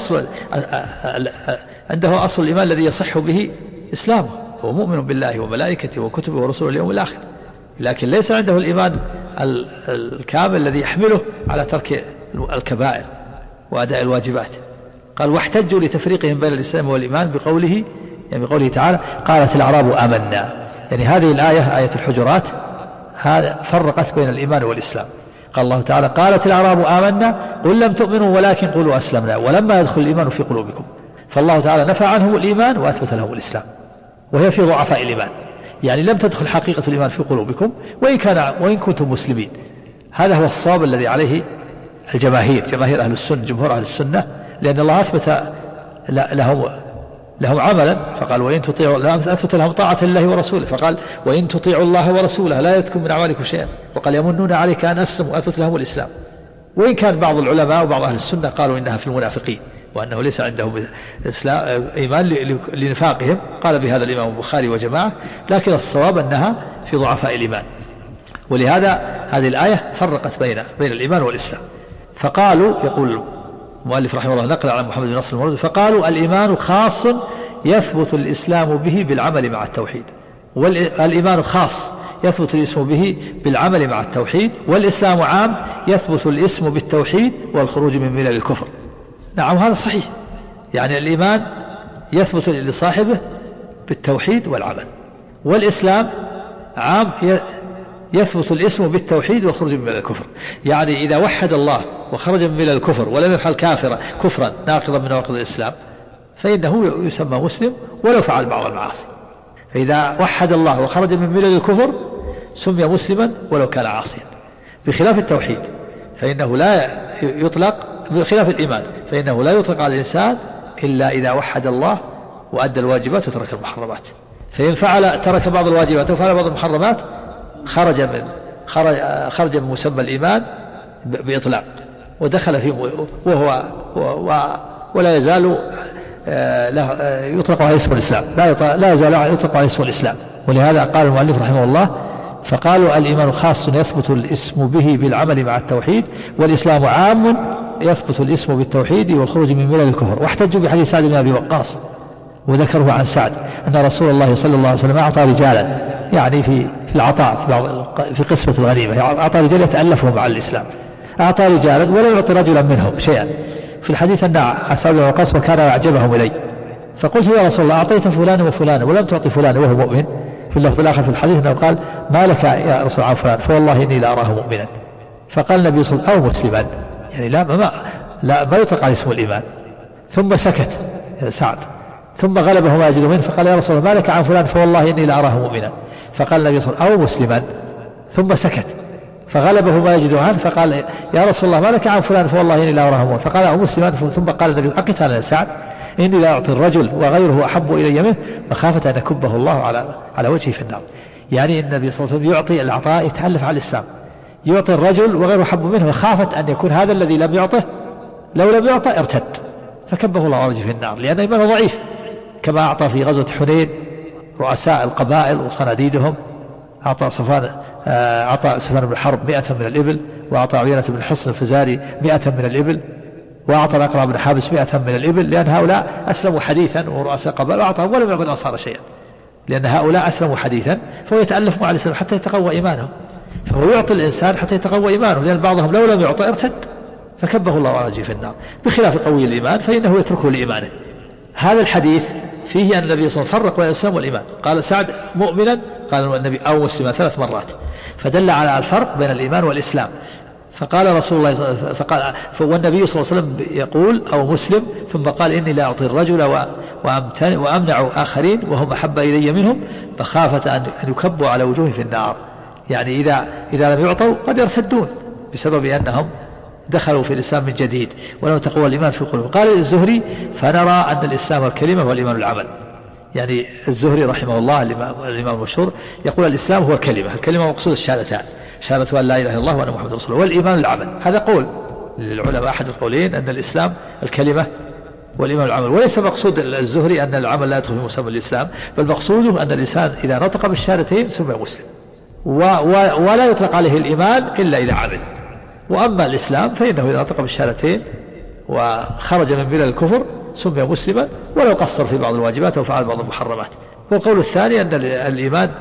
عنده أصل الإيمان الذي يصح به إسلامه، هو مؤمن بالله وملائكته وكتبه ورسوله اليوم الآخر، لكن ليس عنده الإيمان الكامل الذي يحمله على ترك الكبائر وأداء الواجبات. قال واحتجوا لتفريقهم بين الإسلام والإيمان بقوله تعالى قالت الأعراب آمنا. يعني هذه الآية آية الحجرات هذا فرقت بين الإيمان والإسلام. قال الله تعالى قالت الأعراب آمنا قل لم تؤمنوا ولكن قولوا أسلمنا ولما يدخل الإيمان في قلوبكم. فالله تعالى نفى عنهم الإيمان وأثبت لهم الإسلام، وهي في ضعفاء الإيمان، يعني لم تدخل حقيقة الإيمان في قلوبكم وإن كنتم مسلمين. هذا هو الصواب الذي عليه جماهير أهل السنة، جمهور أهل السنة، لأن الله أثبت لهم عملا، فقال وإن تطيعوا، أثبت لهم طاعة الله ورسوله، فقال وإن تطيعوا الله ورسوله لا يتكم من أعمالكم شيئا، وقال يمنون عليك أن أسلموا، أثبت لهم الإسلام. وإن كان بعض العلماء وبعض أهل السنة قالوا إنها في المنافقين وأنه ليس عندهم إيمان لنفاقهم، قال بهذا الإمام البخاري وجماعة، لكن الصواب أنها في ضعفاء الإيمان. ولهذا هذه الآية فرقت بين الإيمان والإسلام. فقالوا، يقول المؤلف رحمه الله نقل على محمد بن نصر المروزي، فقالوا الإيمان خاص يثبت الإسلام به بالعمل مع التوحيد، والإيمان خاص يثبت الاسم به بالعمل مع التوحيد، والإسلام عام يثبت الاسم بالتوحيد والخروج من ملل الكفر. نعم هذا صحيح، يعني الإيمان يثبت لصاحبه بالتوحيد والعمل، والإسلام عام يثبت الاسم بالتوحيد والخروج من ملل الكفر. يعني إذا وحد الله وخرج من ملل الكفر ولم يفعل كفرا ناقضا من نواقض الإسلام فإنه يسمى مسلم ولو فعل بعض المعاصي. فإذا وحد الله وخرج من ملل الكفر سمي مسلما ولو كان عاصيا، بخلاف التوحيد فإنه لا يطلق، بخلاف الإيمان فإنه لا يطلق على الإنسان إلا إذا وحد الله وأدى الواجبات وترك المحرمات. فإن ترك بعض الواجبات وفعل بعض المحرمات خرج من مسمى الإيمان بإطلاق ودخل فيه ولا يزال يطلق على اسم الإسلام، لا يزال يطلق على اسم الإسلام. ولهذا قال المؤلف رحمه الله فقالوا الإيمان خاص يثبت الاسم به بالعمل مع التوحيد، والإسلام عام يثبت الاسم بالتوحيد والخروج من ملل الكفر. واحتجوا بحديث سعد بن أبي وقاص وذكره عن سعد أن رسول الله صلى الله عليه وسلم أعطى رجالا، يعني في العطاء في قسمة الغنيمة، أعطى رجال يتألفهم مع الإسلام، أعطى رجالا ولم يعطي رجلا منهم شيئا. في الحديث أن سعد بن وقاص وكان أعجبهم إلي، فقلت يا رسول الله أعطيت فلان وفلان ولم تعطي فلان وهو مؤمن. في اللفظ الآخر في الحديث أنه قال ما لك يا رسول الله فلان فوالله إني لا أراه مؤمنا. فقال النبي صلى الله عليه وسلم أو مسلما، يعني لا ما يطلق على اسم الإيمان. ثم سكت، سعد. ثم غلبه ما يجد منه فقال: يا رسول الله، ما لك عن فلان؟ فوالله إني لأراه مؤمنا. فقال النبي صلى الله عليه وسلم: أو مسلما. ثم سكت. فغلبه ما يجد عنه فقال: يا رسول الله، ما لك عن فلان؟ فوالله إني لأراه مؤمنا. فقال: أو مسلما. ثم قال النبي: أقتال يا سعد، إني لا أعطي الرجل وغيره أحب إلي منه مخافة أن يكبه الله على وجهه في النار. يعني النبي صلى الله عليه وسلم يعطي العطاء يتألف على الإسلام، يعطي الرجل وغيره أحب منه مخافة أن يكون هذا الذي لم يعطه لو لم يعطى ارتد فكبه الله على وجهه في النار، لأن إيمانه ضعيف. كما أعطى في غزوة حنين رؤساء القبائل وصناديدهم، أعطى سفيان بن حرب 100 من الإبل، وأعطى عيينة بن حصن الفزاري 100 من الإبل، وأعطى الأقرع بن حابس 100 من الإبل، لأن هؤلاء أسلموا حديثا ورؤساء قبائل، وأعطاهم ولم يعطي الأنصار شيئا، لأن هؤلاء أسلموا حديثا، فهو يتألف مع الإسلام حتى يتقوى إيمانهم، فهو يعطي الإنسان حتى يتقوى إيمانه، لأن بعضهم لو لم يعطى ارتد فكبه الله على وجهه في النار، بخلاف قوي الإيمان فإنه يتركه لإيمانه. هذا الحديث فيه أن النبي صلى الله عليه وسلم فرق بين الإسلام والإيمان. قال سعد: مؤمنا، قال النبي: أو مسلما 3 مرات، فدل على الفرق بين الإيمان والإسلام. فقال رسول الله والنبي صلى الله عليه وسلم يقول: أو مسلم، ثم قال: إني لا أعطي الرجل وأمنع آخرين وهم أحب إلي منهم مخافة أن يكبوا على وجوههم في النار. يعني إذا لم يعطوا قد يرتدون بسبب أنهم دخلوا في الإسلام من جديد ولم تقوى الإيمان في قلوبهم. قال الزهري: فنرى أن الإسلام الكلمة والإيمان العمل. يعني الزهري رحمه الله الإمام المشهور يقول: الإسلام هو الكلمة مقصود الشهادتان، شهادة أن لا إله إلا الله وأن محمد رسول الله، والإيمان العمل. هذا قول للعلماء، أحد القولين أن الإسلام الكلمة والإيمان العمل، وليس مقصود الزهري أن العمل لا يدخل في مسمى الإسلام، بل مقصوده أن الإنسان إذا نطق بالشهادتين سمي مسلم، ولا يطلق عليه الإيمان إلا إذا عمل. وأما الإسلام فإنه إذا نطق بالشهادتين وخرج من بلاد الكفر سمي مسلما ولو قصر في بعض الواجبات أو فعل بعض المحرمات. والقول الثاني أن الإيمان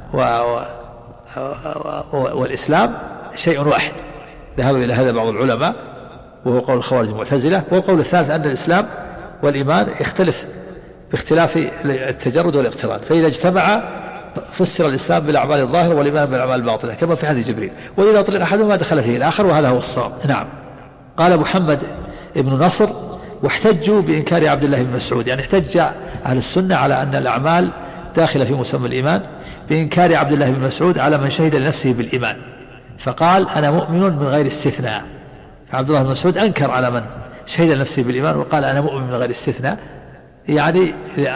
والإسلام شيء واحد، ذهبوا إلى هذا بعض العلماء، وهو قول الخوارج المعتزلة. والقول الثالث أن الإسلام والإيمان يختلف باختلاف التجرد والاقتران، فإذا اجتمع فسر الإسلام بالأعمال الظاهرة والإيمان بالأعمال الباطنة كما في حديث جبريل، وإذا أطلق أحدهما دخل فيه الآخر، وهذا هو الصواب. نعم. قال محمد ابن نصر: واحتجوا بإنكار عبد الله بن مسعود، يعني احتج أهل السنة على أن الأعمال داخلة في مسمى الإيمان بإنكار عبد الله بن مسعود على من شهد لنفسه بالإيمان، فقال: أنا مؤمن من غير استثناء. عبد الله بن مسعود أنكر على من شهد لنفسه بالإيمان وقال: أنا مؤمن من غير استثناء. يعني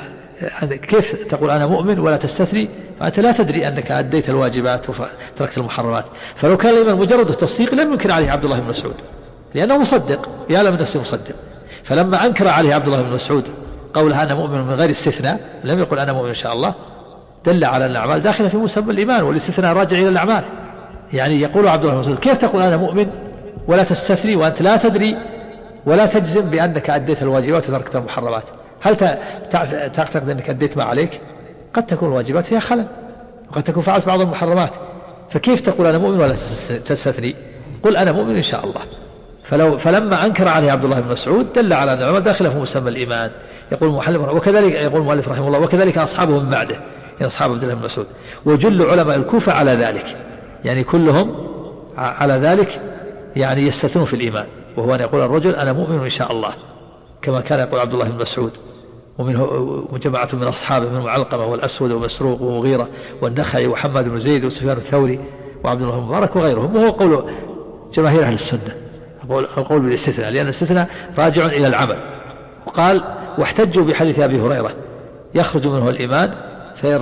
كيف تقول أنا مؤمن ولا تستثني؟ فأنت لا تدري أنك أديت الواجبات وتركت المحرمات. فلو كان الإيمان مجرد التصديق لم ينكر عليه عبد الله بن مسعود، لأنه مصدق، يعلم نفسه مصدق. فلما أنكر عليه عبد الله بن مسعود قولها أنا مؤمن من غير استثناء، لم يقل أنا مؤمن إن شاء الله، دل على أن الأعمال داخلة في مسمى الإيمان، والاستثناء راجع إلى الأعمال. يعني يقول عبد الله بن مسعود: كيف تقول أنا مؤمن ولا تستثني وأنت لا تدري ولا تجزم بأنك أديت الواجبات وتركت المحرمات؟ هل تعتقد أنك أديت ما عليك؟ قد تكون الواجبات فيها خلل، وقد تكون فعلت بعض المحرمات، فكيف تقول أنا مؤمن ولا تستثني؟ قل أنا مؤمن إن شاء الله. فلما أنكر عليه عبد الله بن مسعود دل على أن العمل داخله في مسمى الإيمان. وكذلك يقول المؤلف رحمه الله: وكذلك أصحابه من بعده، يعني أصحاب عبد الله بن مسعود، وجل علماء الكوفة على ذلك، يعني كلهم على ذلك، يعني يستثنون في الإيمان، وهو أن يقول الرجل أنا مؤمن إن شاء الله، كما كان يقول عبد الله بن مسعود، وجماعة من أصحابه من علقمة والأسود ومسروق ومغيرة والنخعي وحماد بن زيد وسفيان الثوري وعبد الله بن مبارك وغيرهم. وهو قول جماهير أهل السنة، القول بالاستثناء، لأن الاستثناء راجع إلى العمل. وقال: واحتجوا بحديث أبي هريرة: يخرج منه الإيمان فإن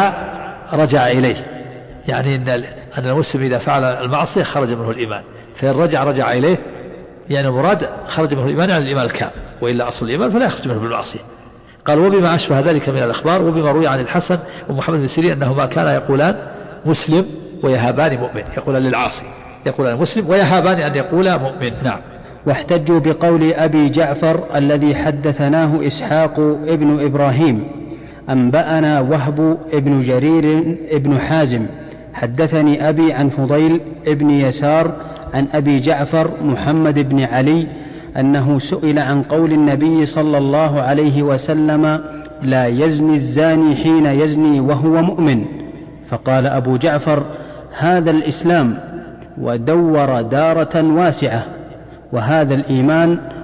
رجع إليه، يعني أن المسلم إذا فعل المعصية خرج منه الإيمان، فإن رجع إليه، يعني المراد خرج منه الإيمان عن الإيمان الكامل، وإلا أصل الإيمان فلا يخرج منه بالمعصية. قال: وبما أشبه ذلك من الأخبار، وبما روي عن الحسن ومحمد بن سيرين أنهما كانا يقولان مسلم ويهابان مؤمن، يقولان للعاصي يقولان مسلم ويهابان أن يقولا مؤمن. نعم. واحتجوا بقول أبي جعفر الذي حدثناه إسحاق ابن إبراهيم: أنبأنا وهب ابن جرير ابن حازم حدثني أبي عن فضيل ابن يسار عن أبي جعفر محمد بن علي أنه سئل عن قول النبي صلى الله عليه وسلم: لا يزني الزاني حين يزني وهو مؤمن، فقال أبو جعفر: هذا الإسلام، ودور دارة واسعة، وهذا الإيمان،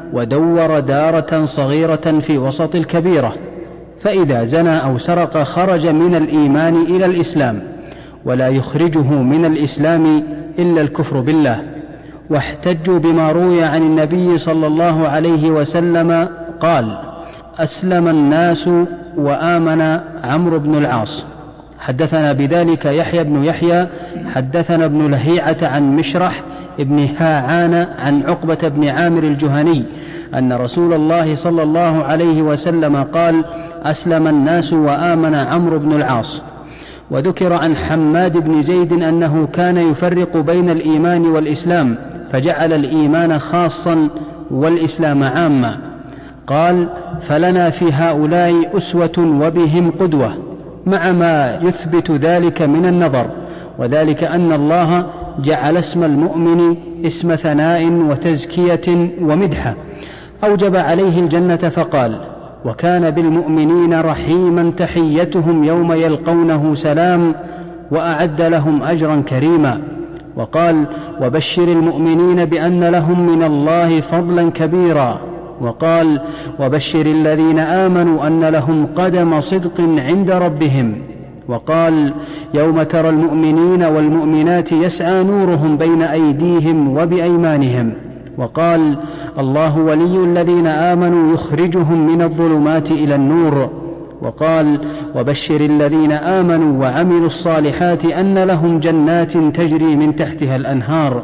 ودور دارة صغيرة في وسط الكبيرة، فإذا زنى أو سرق خرج من الإيمان إلى الإسلام، ولا يخرجه من الإسلام إلا الكفر بالله. واحتجوا بما روي عن النبي صلى الله عليه وسلم قال: أسلم الناس وآمن عمرو بن العاص. حدثنا بذلك يحيى بن يحيى حدثنا ابن لهيعة عن مشرح ابن هاعان عن عقبة بن عامر الجهني أن رسول الله صلى الله عليه وسلم قال: أسلم الناس وآمن عمرو بن العاص. وذكر عن حماد بن زيد أنه كان يفرق بين الإيمان والإسلام، فجعل الإيمان خاصا والإسلام عاما. قال: فلنا في هؤلاء أسوة وبهم قدوة، مع ما يثبت ذلك من النظر، وذلك أن الله جعل اسم المؤمن اسم ثناء وتزكية ومدحة، أوجب عليه الجنة فقال: وكان بالمؤمنين رحيما تحيتهم يوم يلقونه سلام، وأعد لهم أجرا كريما. وقال: وبشر المؤمنين بأن لهم من الله فضلا كبيرا. وقال: وبشر الذين آمنوا أن لهم قدم صدق عند ربهم. وقال: يوم ترى المؤمنين والمؤمنات يسعى نورهم بين أيديهم وبأيمانهم. وقال: الله ولي الذين آمنوا يخرجهم من الظلمات إلى النور. وقال: وبشر الذين آمنوا وعملوا الصالحات أن لهم جنات تجري من تحتها الأنهار.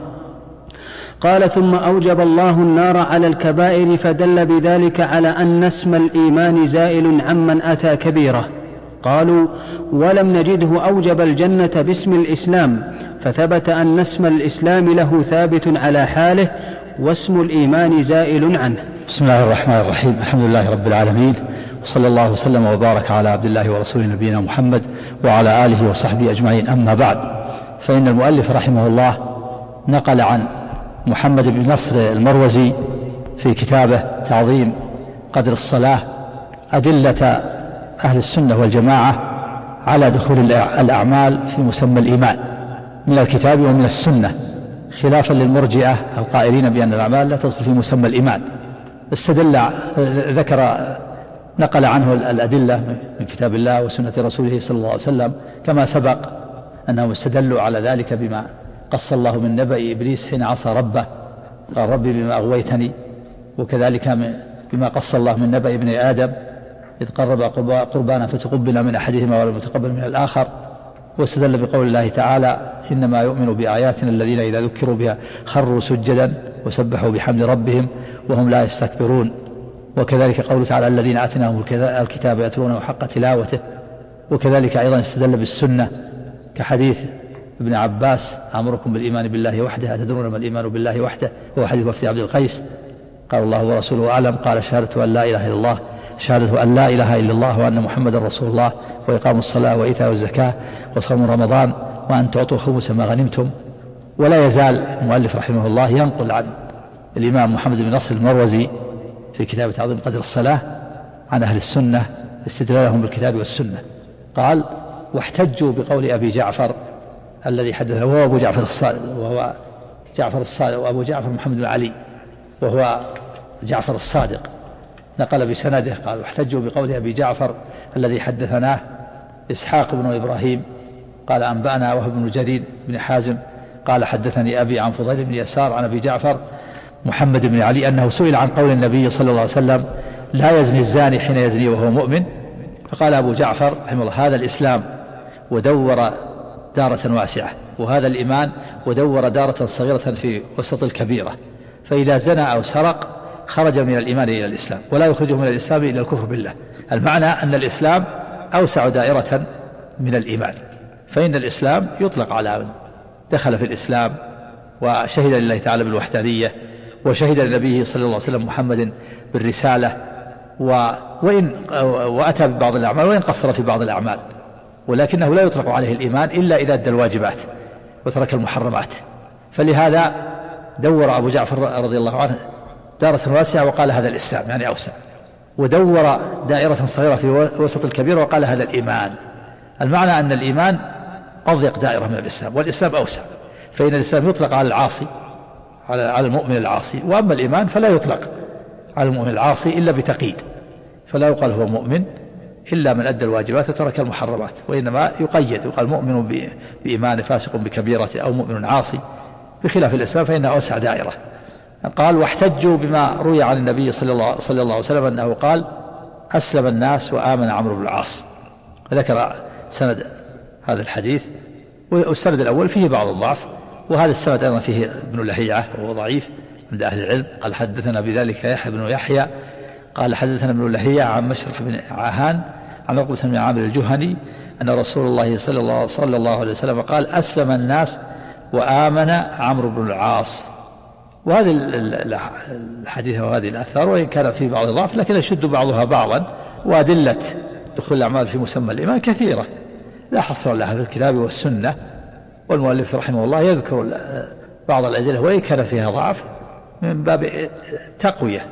قال: ثم أوجب الله النار على الكبائر، فدل بذلك على أن اسم الإيمان زائل عمن أتى كبيرة. قالوا: ولم نجده أوجب الجنة باسم الإسلام، فثبت أن اسم الإسلام له ثابت على حاله، واسم الإيمان زائل عنه. بسم الله الرحمن الرحيم. الحمد لله رب العالمين، وصلى الله وسلم وبارك على عبد الله ورسوله نبينا محمد وعلى آله وصحبه أجمعين. أما بعد، فإن المؤلف رحمه الله نقل عن محمد بن نصر المروزي في كتابه تعظيم قدر الصلاة أدلة أهل السنة والجماعة على دخول الأعمال في مسمى الإيمان من الكتاب ومن السنة، خلافا للمرجئة القائلين بأن الأعمال لا تدخل في مسمى الإيمان. نقل عنه الأدلة من كتاب الله وسنة رسوله صلى الله عليه وسلم، كما سبق أنهم استدلوا على ذلك بما قص الله من نبأ إبليس حين عصى ربه، قال: ربي بما أغويتني، وكذلك بما قص الله من نبأ ابن آدم إذ قرب قربانا فتقبل من أحدهما ولم يتقبل من الآخر. واستدل بقول الله تعالى: إنما يؤمن بآياتنا الذين إذا ذكروا بها خروا سجدا وسبحوا بحمد ربهم وهم لا يستكبرون. وكذلك قوله تعالى: الذين آتيناهم الكتاب يتلونه حق تلاوته. وكذلك أيضا استدل بالسنة كحديث ابن عباس: أمركم بالإيمان بالله وحده، أتدرون ما الإيمان بالله وحده؟ وهو حديث وفد عبد القيس. قال: الله ورسوله أعلم. قال: شهادة أن لا إله إلا الله، شهادة أن لا إله إلا الله وأن محمد رسول الله، وإقام الصلاة وإيتاء الزكاة وصوم رمضان، وأن تعطوا خمس ما غنمتم. ولا يزال المؤلف رحمه الله ينقل عن الإمام محمد بن نصر المروزي في كتاب تعظيم قدر الصلاة عن أهل السنة استدلالهم بالكتاب والسنة. قال: واحتجوا بقول أبي جعفر الذي حدثه، وهو أبو جعفر الصادق، وهو جعفر الصادق، وأبو جعفر محمد بن علي، وهو جعفر الصادق، نقل بسنده. قال: واحتجوا بقول أبي جعفر الذي حدثناه إسحاق بن إبراهيم قال: أنبأنا وهب بن جرير بن حازم قال: حدثني أبي عن فضيل بن يسار عن أبي جعفر محمد بن علي أنه سئل عن قول النبي صلى الله عليه وسلم: لا يزني الزاني حين يزني وهو مؤمن. فقال أبو جعفر رحمه الله: هذا الإسلام ودور دارة واسعة، وهذا الإيمان ودور دارة صغيرة في وسط الكبيرة، فإذا زنى أو سرق خرج من الإيمان إلى الإسلام، ولا يخرجه من الإسلام إلى الكفر بالله. المعنى أن الإسلام أوسع دائرة من الإيمان، فإن الإسلام يطلق على من دخل في الإسلام وشهد لله تعالى بالوحدانية، وشهد لنبيه صلى الله عليه وسلم محمد بالرسالة، وأتى ببعض الأعمال وإن قصر في بعض الأعمال، ولكنه لا يطلق عليه الإيمان إلا إذا أدى الواجبات وترك المحرمات. فلهذا دور أبو جعفر رضي الله عنه دائرة واسعة وقال: هذا الإسلام، يعني أوسع، ودور دائرة صغيرة في وسط الكبير وقال: هذا الإيمان. المعنى أن الإيمان أضيق دائرة من الإسلام، والإسلام أوسع، فإن الإسلام يطلق على العاصي، على المؤمن العاصي، وأما الإيمان فلا يطلق على المؤمن العاصي إلا بتقييد، فلا يقال هو مؤمن إلا من أدى الواجبات وترك المحرمات، وإنما يقيد، يقال مؤمن بإيمان فاسق بكبيرة أو مؤمن عاصي، بخلاف الإسلام فإنها أوسع دائرة. قال واحتجوا بما روي عن النبي صلى الله عليه وسلم أنه قال أسلم الناس وآمن عمرو بن العاص. ذكر سند هذا الحديث، والسند الأول فيه بعض الضعف، وهذا السند أيضا فيه ابن لهيعة وهو ضعيف عند أهل العلم. قال حدثنا بذلك يحيى بن يحيى قال حدثنا ابن لهيعة عن مشرف بن عاهان عن عقبة بن عامر الجهني أن رسول الله صلى الله عليه وسلم قال أسلم الناس وآمن عمرو بن العاص. وهذه الحديث وهذه الآثار وإن كان فيه بعض الضعف لكن يشد بعضها بعضا، وأدلة دخول الأعمال في مسمى الإيمان كثيرة لا حصر لها في الكتاب والسنة، والمؤلف رحمه الله يذكر بعض الأدلة وإن كان فيها ضعف من باب تقوية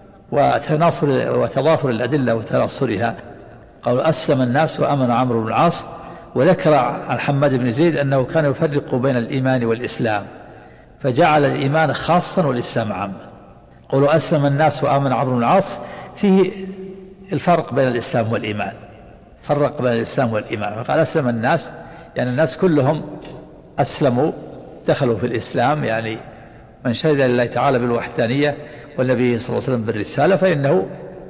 وتناصر وتضافر الأدلة وتناصرها. قالوا أسلم الناس وآمن عمرو بن العاص. وذكر عن حماد بن زيد أنه كان يفرق بين الإيمان والإسلام فجعل الإيمان خاصا والإسلام عاما. قالوا أسلم الناس وآمن عمرو بن العاص فيه الفرق بين الإسلام والإيمان، فرق بين الإسلام والإيمان، فقال أسلم الناس يعني الناس كلهم أسلموا دخلوا في الإسلام، يعني من شهد لله تعالى بالوحدانية والنبي صلى الله عليه وسلم بالرسالة فإنه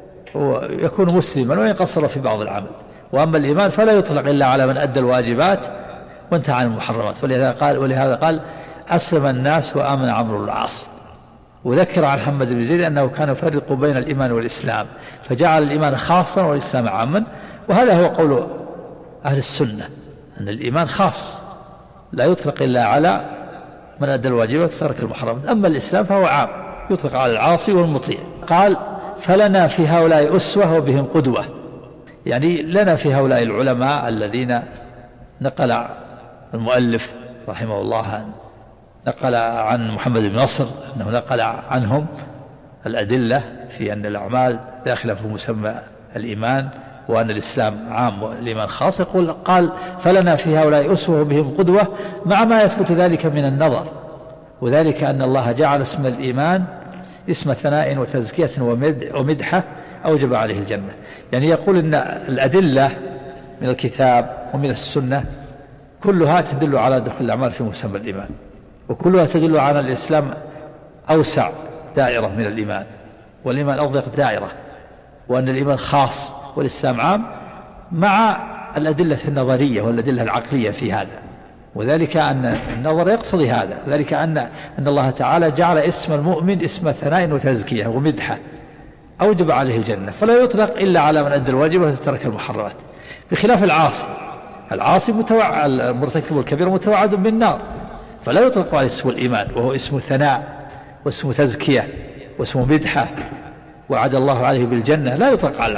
يكون مسلما وإن قصر في بعض العمل. وأما الإيمان فلا يطلق إلا على من أدى الواجبات وانتهى عن المحرمات، ولهذا قال أسلم الناس وآمن عمرو بن العاص. وذكر عن محمد بن زيد أنه كان يفرق بين الإيمان والإسلام فجعل الإيمان خاصا والإسلام عاما، وهذا هو قول أهل السنة أن الإيمان خاص لا يطلق إلا على من أدى الواجبات وترك المحرمات. أما الإسلام فهو عام يطلق على العاصي والمطيع. قال فلنا في هؤلاء أسوة وبهم قدوة، يعني لنا في هؤلاء العلماء الذين نقل المؤلف رحمه الله نقل عن محمد بن نصر أنه نقل عنهم الأدلة في أن الأعمال داخلة في مسمى الإيمان وأن الإسلام عام والإيمان خاص. قال فلنا في هؤلاء أسوة وبهم قدوة مع ما يثبت ذلك من النظر، وذلك أن الله جعل اسم الإيمان اسم ثناء وتزكية ومدحة أوجب عليه الجنة. يعني يقول أن الأدلة من الكتاب ومن السنة كلها تدل على دخول الأعمال في مسمى الإيمان، وكلها تدل على الإسلام أوسع دائرة من الإيمان والإيمان أضيق دائرة، وأن الإيمان خاص والإسلام عام، مع الأدلة النظرية والأدلة العقلية في هذا. وذلك أن النظر يقتضي هذا، ذلك أن الله تعالى جعل اسم المؤمن اسم ثناء وتزكية ومدحة أوجب عليه الجنة، فلا يطلق إلا على من أدى الواجب وترك المحرمات، بخلاف العاصي مرتكب الكبير متوعد بالنار، فلا يطلق على اسم الإيمان وهو اسم ثناء واسم تزكية واسم مدحة وعد الله عليه بالجنة، لا يطلق على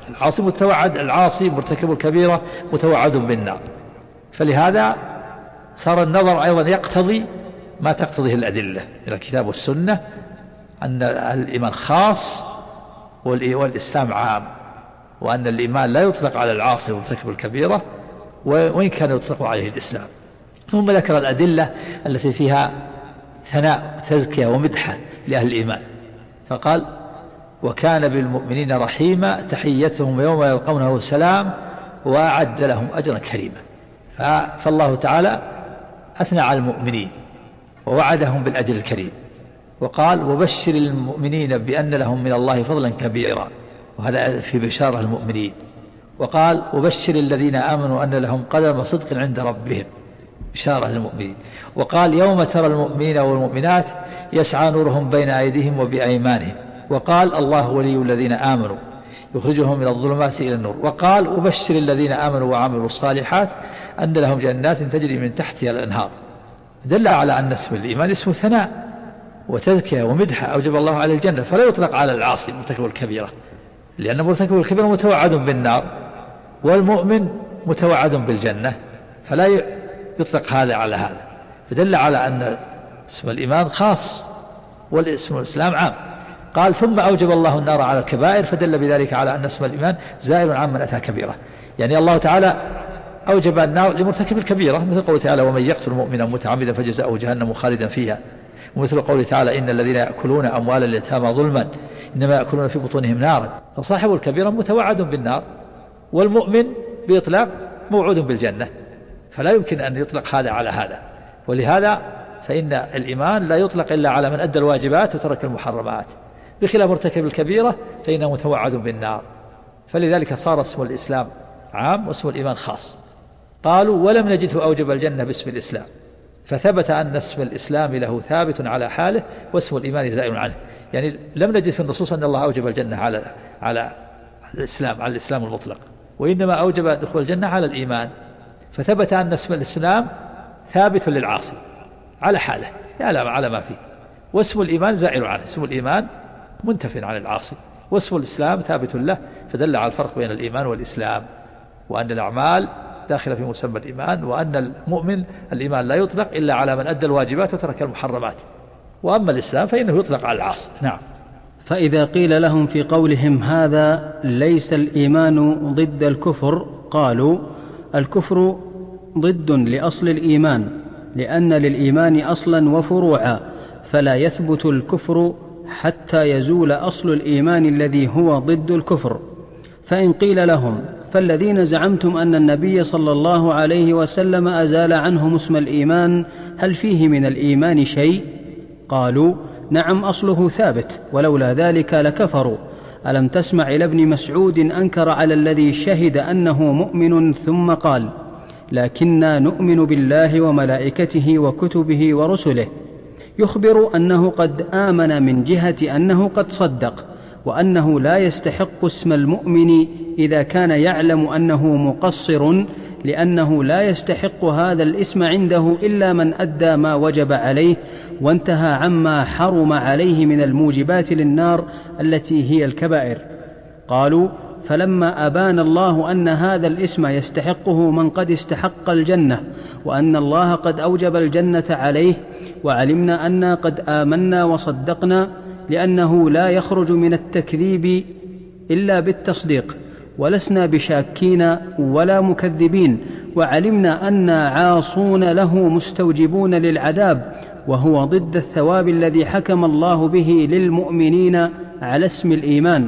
العاصي مرتكب الكبيرة متوعد بالنار. فلهذا صار النظر أيضا يقتضي ما تقتضيه الأدلة من الكتاب والسنة، أن الإيمان خاص والإسلام عام، وأن الإيمان لا يطلق على العاصي مرتكب الكبيرة وإن كان يطلق عليه الإسلام. ثم ذكر الأدلة التي فيها ثناء وتزكية ومدحة لأهل الإيمان، فقال وكان بالمؤمنين رحيما تحيتهم يوم يلقونه سلام وأعد لهم أجرا كريما. فالله تعالى أثنى على المؤمنين ووعدهم بالأجر الكريم، وقال وبشر المؤمنين بأن لهم من الله فضلا كبيرا، وهذا في بشارة المؤمنين. وقال وبشر الذين آمنوا أن لهم قدم صدق عند ربهم، بشارة للمؤمنين. وقال يوم ترى المؤمنين والمؤمنات يسعى نورهم بين أيديهم وبأيمانهم. وقال الله ولي الذين آمنوا يخرجهم من الظلمات إلى النور. وقال وبشر الذين آمنوا وعملوا الصالحات أن لهم جنات تجري من تحتها الأنهار. دل على أن اسم الإيمان اسم ثناء وتزكية ومدحة أوجب الله عليه الجنة، فلا يطلق على العاصي مرتكب الكبيرة، لأن مرتكب الكبيرة متوعد بالنار والمؤمن متوعد بالجنة، فلا يطلق هذا على هذا. فدل على أن اسم الإيمان خاص والاسم الإسلام عام. قال ثم أوجب الله النار على الكبائر، فدل بذلك على أن اسم الإيمان زائر عن من أتى كبيرة. يعني الله تعالى أوجب النار لمرتكب الكبيرة، مثل قوله تعالى ومن يقتل مؤمنا متعمدا فجزاؤه جهنم خالدا فيها ومثل قوله تعالى إن الذين يأكلون أموال اليتامى ظلما إنما يأكلون في بطونهم نارا. فصاحب الكبيرة متوعد بالنار، والمؤمن بإطلاق موعود بالجنة، فلا يمكن أن يطلق هذا على هذا. ولهذا فإن الإيمان لا يطلق إلا على من أدى الواجبات وترك المحرمات، بخلاف مرتكب الكبيرة فإنه متوعد بالنار. فلذلك صار اسم الإسلام عام واسم الإيمان خاص. قالوا ولم نجده أوجب الجنة باسم الإسلام، فثبت أن اسم الإسلام له ثابت على حاله واسم الإيمان زائل عنه. يعني لم نجد في النصوص أن الله أوجب الجنة على الإسلام المطلق، وإنما أوجب دخول الجنة على الإيمان. فثبت أن اسم الإسلام ثابت للعاصي على حاله على ما فيه، واسم الإيمان زائل عنه. اسم الإيمان منتف عن العاصي، واسم الإسلام ثابت له، فدل على الفرق بين الإيمان والإسلام، وأن الأعمال داخلة في مسمى الإيمان، وأن المؤمن الإيمان لا يطلق إلا على من أدى الواجبات وترك المحرمات، وأما الإسلام فإنه يطلق على العاصي. نعم. فإذا قيل لهم في قولهم هذا ليس الإيمان ضد الكفر، قالوا الكفر ضد لأصل الإيمان، لأن للإيمان أصلا وفروعا، فلا يثبت الكفر حتى يزول أصل الإيمان الذي هو ضد الكفر. فإن قيل لهم فالذين زعمتم أن النبي صلى الله عليه وسلم أزال عنهم اسم الإيمان هل فيه من الإيمان شيء؟ قالوا نعم أصله ثابت، ولولا ذلك لكفروا. ألم تسمع إلى ابن مسعود أنكر على الذي شهد أنه مؤمن ثم قال لكننا نؤمن بالله وملائكته وكتبه ورسله، يخبر أنه قد آمن من جهة أنه قد صدق، وأنه لا يستحق اسم المؤمن إذا كان يعلم أنه مقصر، لأنه لا يستحق هذا الاسم عنده إلا من أدى ما وجب عليه وانتهى عما حرم عليه من الموجبات للنار التي هي الكبائر. قالوا فلما أبان الله أن هذا الاسم يستحقه من قد استحق الجنة، وأن الله قد أوجب الجنة عليه، وعلمنا أننا قد آمنا وصدقنا، لأنه لا يخرج من التكذيب إلا بالتصديق، ولسنا بشاكين ولا مكذبين، وعلمنا أننا عاصون له مستوجبون للعذاب، وهو ضد الثواب الذي حكم الله به للمؤمنين على اسم الإيمان.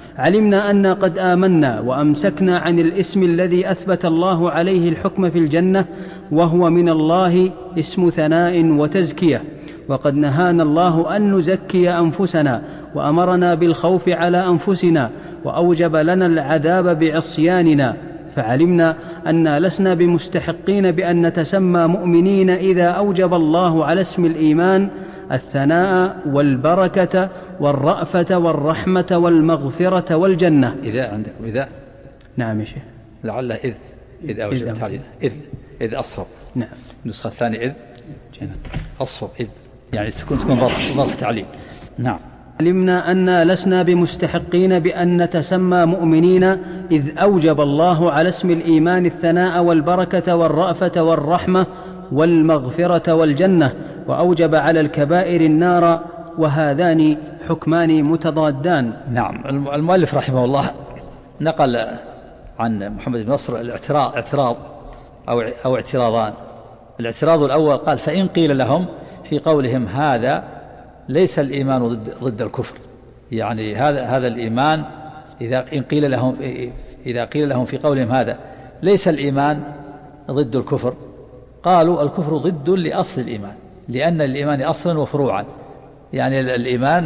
علمنا أن قد آمنا وأمسكنا عن الاسم الذي أثبت الله عليه الحكم في الجنة، وهو من الله اسم ثناء وتزكية، وقد نهانا الله أن نزكي أنفسنا، وأمرنا بالخوف على أنفسنا، وأوجب لنا العذاب بعصياننا. فعلمنا أننا لسنا بمستحقين بأن نتسمى مؤمنين إذا أوجب الله على اسم الإيمان الثناء والبركة والرأفة والرحمة والمغفرة والجنة. إذا عندكم إذا؟ نعم يا شيخ. لعل إذ أوجب تعليل إذ أصفر. نعم. النسخة الثانية إذ أصفر إذ، يعني تكون ظرف تعليل. نعم. علمنا أننا لسنا بمستحقين بأن نتسمى مؤمنين إذ أوجب الله على اسم الإيمان الثناء والبركة والرأفة والرحمة والمغفرة والجنة، وأوجب على الكبائر النار، وهذان حكمان متضادان. نعم. المؤلف رحمه الله نقل عن محمد بن نصر الاعتراض أو اعتراضان. الاعتراض الأول قال فإن قيل لهم في قولهم هذا ليس الإيمان ضد الكفر، يعني هذا الإيمان إذا قيل لهم في قولهم هذا ليس الإيمان ضد الكفر، قالوا الكفر ضد لأصل الإيمان، لأن الإيمان أصلا وفروعا، يعني الإيمان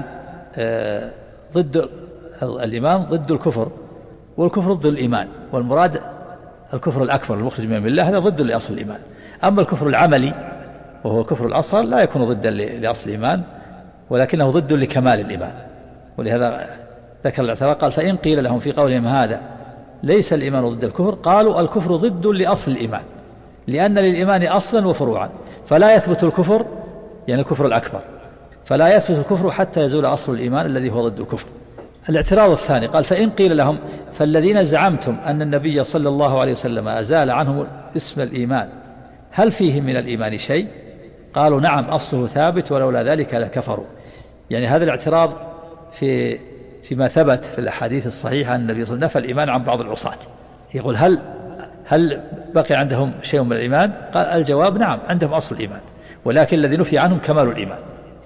ضد الكفر، والكفر ضد الإيمان، والمراد الكفر الأكبر المخرج من الله هذا ضد لأصل الإيمان. أما الكفر العملي وهو كفر الأصغر لا يكون ضدا لأصل الإيمان، ولكنه ضد لكمال الإيمان. ولهذا ذكر الاعتراض قال فإن قيل لهم في قولهم هذا ليس الإيمان ضد الكفر، قالوا الكفر ضد لأصل الإيمان، لأن للإيمان أصلا وفروعا، فلا يثبت الكفر، يعني الكفر الأكبر، فلا يثبت الكفر حتى يزول أصل الإيمان الذي هو ضد الكفر. الاعتراض الثاني قال فإن قيل لهم فالذين زعمتم أن النبي صلى الله عليه وسلم أزال عنهم اسم الإيمان هل فيه من الإيمان شيء؟ قالوا نعم أصله ثابت ولولا ذلك لكفروا. يعني هذا الاعتراض فيما ثبت في الأحاديث الصحيحة أن النبي صلى الله عليه وسلم نفى الإيمان عن بعض العصاة. يقول هل بقي عندهم شيء من الإيمان؟ قال الجواب نعم عندهم أصل الإيمان، ولكن الذي نفي عنهم كمال الإيمان،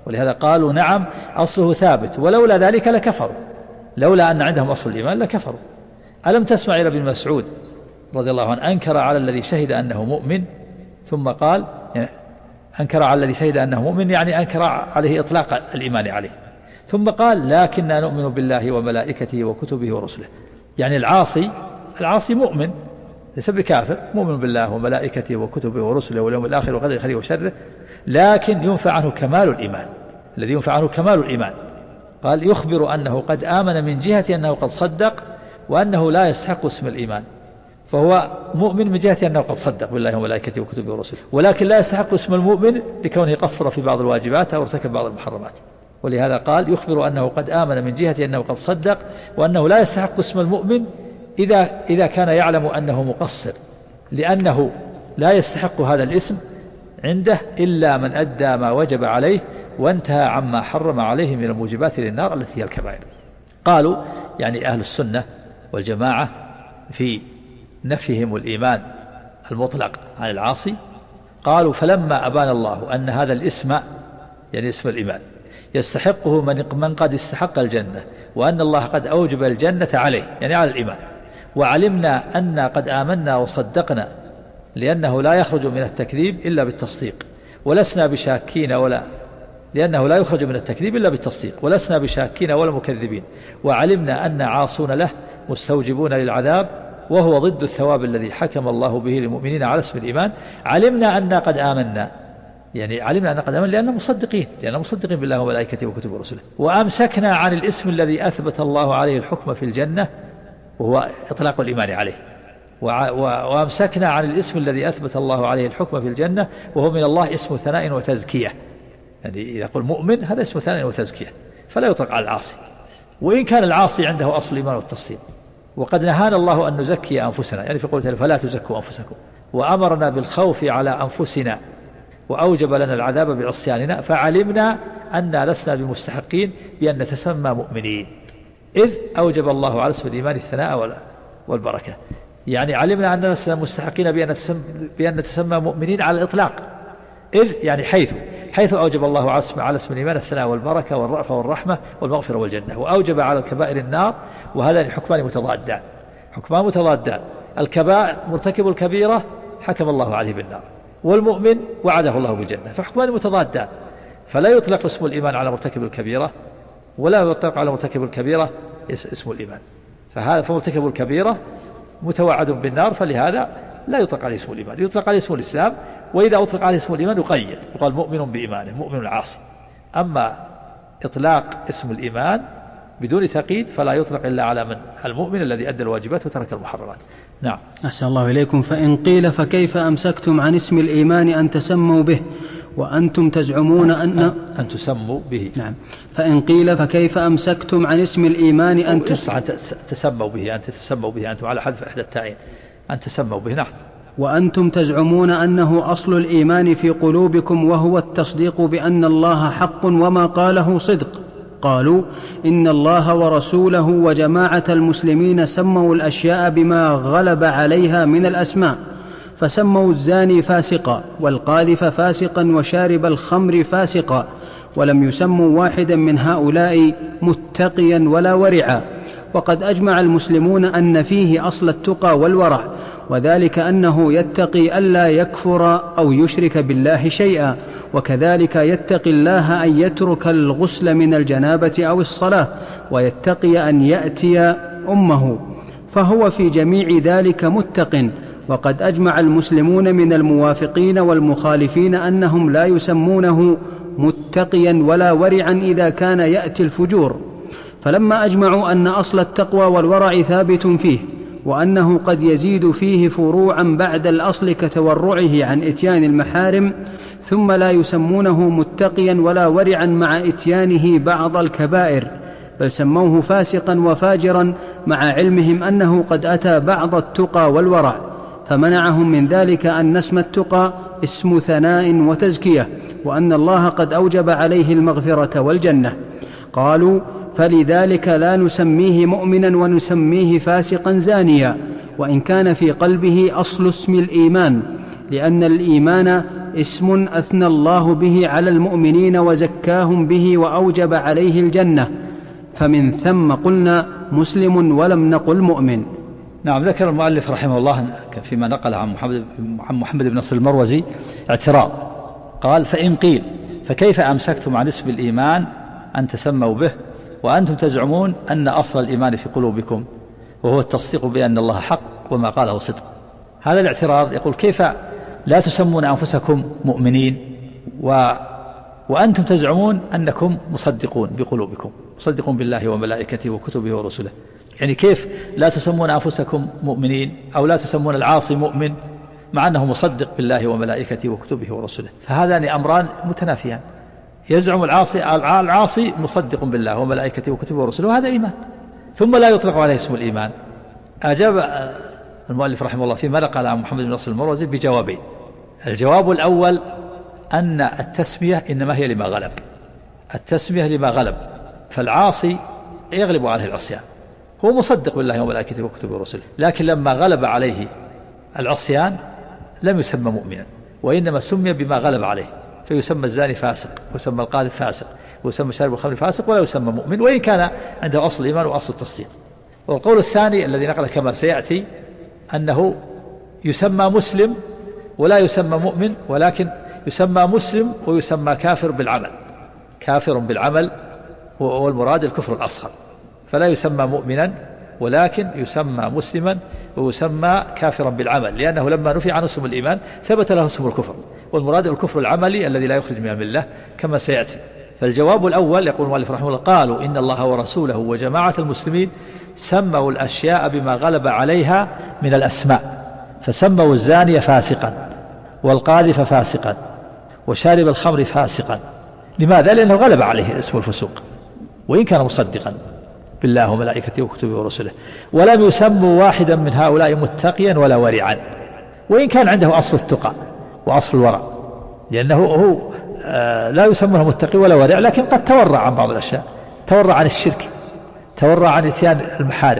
ولهذا قالوا نعم أصله ثابت، ولولا ذلك لكفروا، لولا أن عندهم أصل الإيمان لكفروا. ألم تسمع إلى ابن مسعود رضي الله عنه أنكر على الذي شهد أنه مؤمن، ثم قال يعني أنكر على الذي شهد أنه مؤمن، يعني أنكر عليه إطلاق الإيمان عليه، ثم قال لكننا نؤمن بالله وملائكته وكتبه ورسله. يعني العاصي مؤمن ليس بكافر، مؤمن بالله وملائكته وكتبه ورسله واليوم الآخر وقدر خيره وشره، لكن ينفع عنه كمال الإيمان، الذي ينفع عنه كمال الإيمان. قال يخبر أنه قد آمن من جهة أنه قد صدق وأنه لا يستحق اسم الإيمان، فهو مؤمن من جهة أنه قد صدق بالله وملائكته وكتبه ورسله، ولكن لا يستحق اسم المؤمن لكونه قصر في بعض الواجبات أو ارتكب بعض المحرمات. ولهذا قال يخبر أنه قد آمن من جهة أنه قد صدق وأنه لا يستحق اسم المؤمن إذا كان يعلم أنه مقصر، لأنه لا يستحق هذا الاسم عنده إلا من أدى ما وجب عليه وانتهى عما حرم عليه من الموجبات للنار التي هي الكبائر. قالوا يعني أهل السنة والجماعة في نفيهم الإيمان المطلق عن العاصي، قالوا فلما أبان الله أن هذا الاسم يعني اسم الإيمان يستحقه من قد استحق الجنة، وأن الله قد أوجب الجنة عليه يعني على الإيمان، وعلمنا أن قد آمنا وصدقنا لأنه لا يخرج من التكذيب إلا بالتصديق، ولسنا بشاكين لأنه لا يخرج من التكذيب إلا بالتصديق، ولسنا بشاكين ولا مكذبين، وعلمنا أن عاصون له مستوجبون للعذاب وهو ضد الثواب الذي حكم الله به للمؤمنين على اسم الإيمان. علمنا أن قد آمنا، يعني علمنا أن قد آمنا لأننا مصدقين بالله وملائكته وكتبه ورسله. وأمسكنا عن الاسم الذي أثبت الله عليه الحكم في الجنة وهو إطلاق الإيمان عليه، وأمسكنا عن الاسم الذي أثبت الله عليه الحكم في الجنة وهو من الله اسم ثناء وتزكية. يعني إذا قل مؤمن هذا اسم ثناء وتزكية، فلا يطلق على العاصي، وإن كان العاصي عنده أصل الإيمان والتصديق. وقد نهانا الله أن نزكي أنفسنا، يعني في قوله فلا تزكوا أنفسكم، وأمرنا بالخوف على أنفسنا، وأوجب لنا العذاب بعصياننا، فعلمنا أننا لسنا بمستحقين بأن نتسمى مؤمنين، إذ أوجب الله على اسم الإيمان الثناء والبركة. يعني علمنا أننا لسنا مستحقين بأن نتسمى مؤمنين على الإطلاق، إذ يعني حيث أوجب الله على اسم الإيمان الثناء والبركة والرأفة والرحمة والمغفرة والجنة، وأوجب على الكبائر النار. وهذا حكمان متضادان، الكبائر مرتكب الكبيرة حكم الله عليه بالنار، والمؤمن وعده الله بالجنة، فحكمان متضادان، فلا يطلق اسم الإيمان على مرتكب الكبيرة ولا يطلق على مرتكب الكبيرة اسم الإيمان. فمرتكب الكبيرة متوعد بالنار، فلهذا لا يطلق عليه اسم الإيمان، يطلق عليه اسم الإسلام، وإذا أطلق عليه اسم الإيمان يقيد، يقال مؤمن بإيمانه، مؤمن العاصي. أما إطلاق اسم الإيمان بدون تقييد فلا يطلق إلا على من المؤمن الذي أدى الواجبات وترك المحرمات. نعم. أحسن الله إليكم. فإن قيل فكيف أمسكتم عن اسم الإيمان أن تسموا به وأنتم تزعمون أن تسموا به؟ نعم. فإن قيل فكيف أمسكتم عن اسم الإيمان أن تسموا به، أن تتسموا به أنتم على حذف إحدى التائين، أن تسموا به. نعم. وأنتم تزعمون أنه أصل الإيمان في قلوبكم وهو التصديق بأن الله حق وما قاله صدق. قالوا إن الله ورسوله وجماعة المسلمين سموا الأشياء بما غلب عليها من الأسماء، فسموا الزاني فاسقا والقاذف فاسقا وشارب الخمر فاسقا، ولم يسموا واحدا من هؤلاء متقيا ولا ورعا. وقد أجمع المسلمون أن فيه أصل التقى والورع، وذلك أنه يتقي ألا يكفر أو يشرك بالله شيئا، وكذلك يتقي الله أن يترك الغسل من الجنابة أو الصلاة، ويتقي أن يأتي أمه، فهو في جميع ذلك متق. وقد أجمع المسلمون من الموافقين والمخالفين أنهم لا يسمونه متقيا ولا ورعا إذا كان يأتي الفجور. فلما أجمعوا أن أصل التقوى والورع ثابت فيه، وأنه قد يزيد فيه فروعا بعد الأصل كتورعه عن إتيان المحارم، ثم لا يسمونه متقيا ولا ورعا مع إتيانه بعض الكبائر، بل سموه فاسقا وفاجرا مع علمهم أنه قد أتى بعض التقى والورع، فمنعهم من ذلك أن اسم التقى اسم ثناء وتزكية، وأن الله قد أوجب عليه المغفرة والجنة. قالوا فلذلك لا نسميه مؤمنا ونسميه فاسقا زانيا، وإن كان في قلبه أصل اسم الإيمان، لأن الإيمان اسم أثنى الله به على المؤمنين وزكاهم به وأوجب عليه الجنة، فمن ثم قلنا مسلم ولم نقل مؤمن. نعم. ذكر المؤلف رحمه الله فيما نقل عن محمد بن نصر المروزي اعتراض، قال: فإن قيل فكيف أمسكتم عن اسم الإيمان أن تسموا به وأنتم تزعمون أن أصل الإيمان في قلوبكم وهو التصديق بأن الله حق وما قاله صدق. هذا الاعتراض يقول: كيف لا تسمون أنفسكم مؤمنين وأنتم تزعمون أنكم مصدقون بقلوبكم، مصدقون بالله وملائكته وكتبه ورسله؟ يعني كيف لا تسمون أنفسكم مؤمنين أو لا تسمون العاصي مؤمن مع أنه مصدق بالله وملائكته وكتبه ورسله؟ فهذان أمران متنافيان. يزعم العاصي مصدق بالله وملائكته وكتبه ورسله، وهذا إيمان، ثم لا يطلق عليه اسم الإيمان. أجاب المؤلف رحمه الله فيما نقل عن محمد بن نصر المروزي بجوابين. الجواب الأول أن التسمية إنما هي لما غلب، التسمية لما غلب، فالعاصي يغلب عليه العصيان، هو مصدق بالله وملائكته وكتبه ورسله، لكن لما غلب عليه العصيان لم يسمى مؤمنا، وإنما سمي بما غلب عليه، فيسمى الزاني فاسق، ويسمى القاذف فاسق، ويسمى شارب الخمر فاسق، ولا يسمى مؤمن وإن كان عنده أصل الإيمان وأصل التصديق. والقول الثاني الذي نقله كما سيأتي أنه يسمى مسلم ولا يسمى مؤمن، ولكن يسمى مسلم ويسمى كافر بالعمل، كافر بالعمل والمراد الكفر الأصغر، فلا يسمى مؤمنا ولكن يسمى مسلما ويسمى كافرا بالعمل، لأنه لما نفي عنه اسم الإيمان ثبت له اسم الكفر، والمراد الكفر العملي الذي لا يخرج من الملة كما سيأتي. فالجواب الأول يقول المؤلف رحمه الله: قالوا إن الله ورسوله وجماعة المسلمين سموا الأشياء بما غلب عليها من الأسماء، فسموا الزاني فاسقا والقاذف فاسقا وشارب الخمر فاسقا. لماذا؟ لأنه غلب عليه اسم الفسوق وإن كان مصدقا بالله وملائكته وكتبه ورسله، ولم يسموا واحدا من هؤلاء متقيا ولا ورعا، وإن كان عنده أصل التقى وأصل الورع، لأنه هو لا يسمونه متقي ولا ورع، لكن قد تورع عن بعض الأشياء، تورع عن الشرك، تورع عن إتيان المحارم،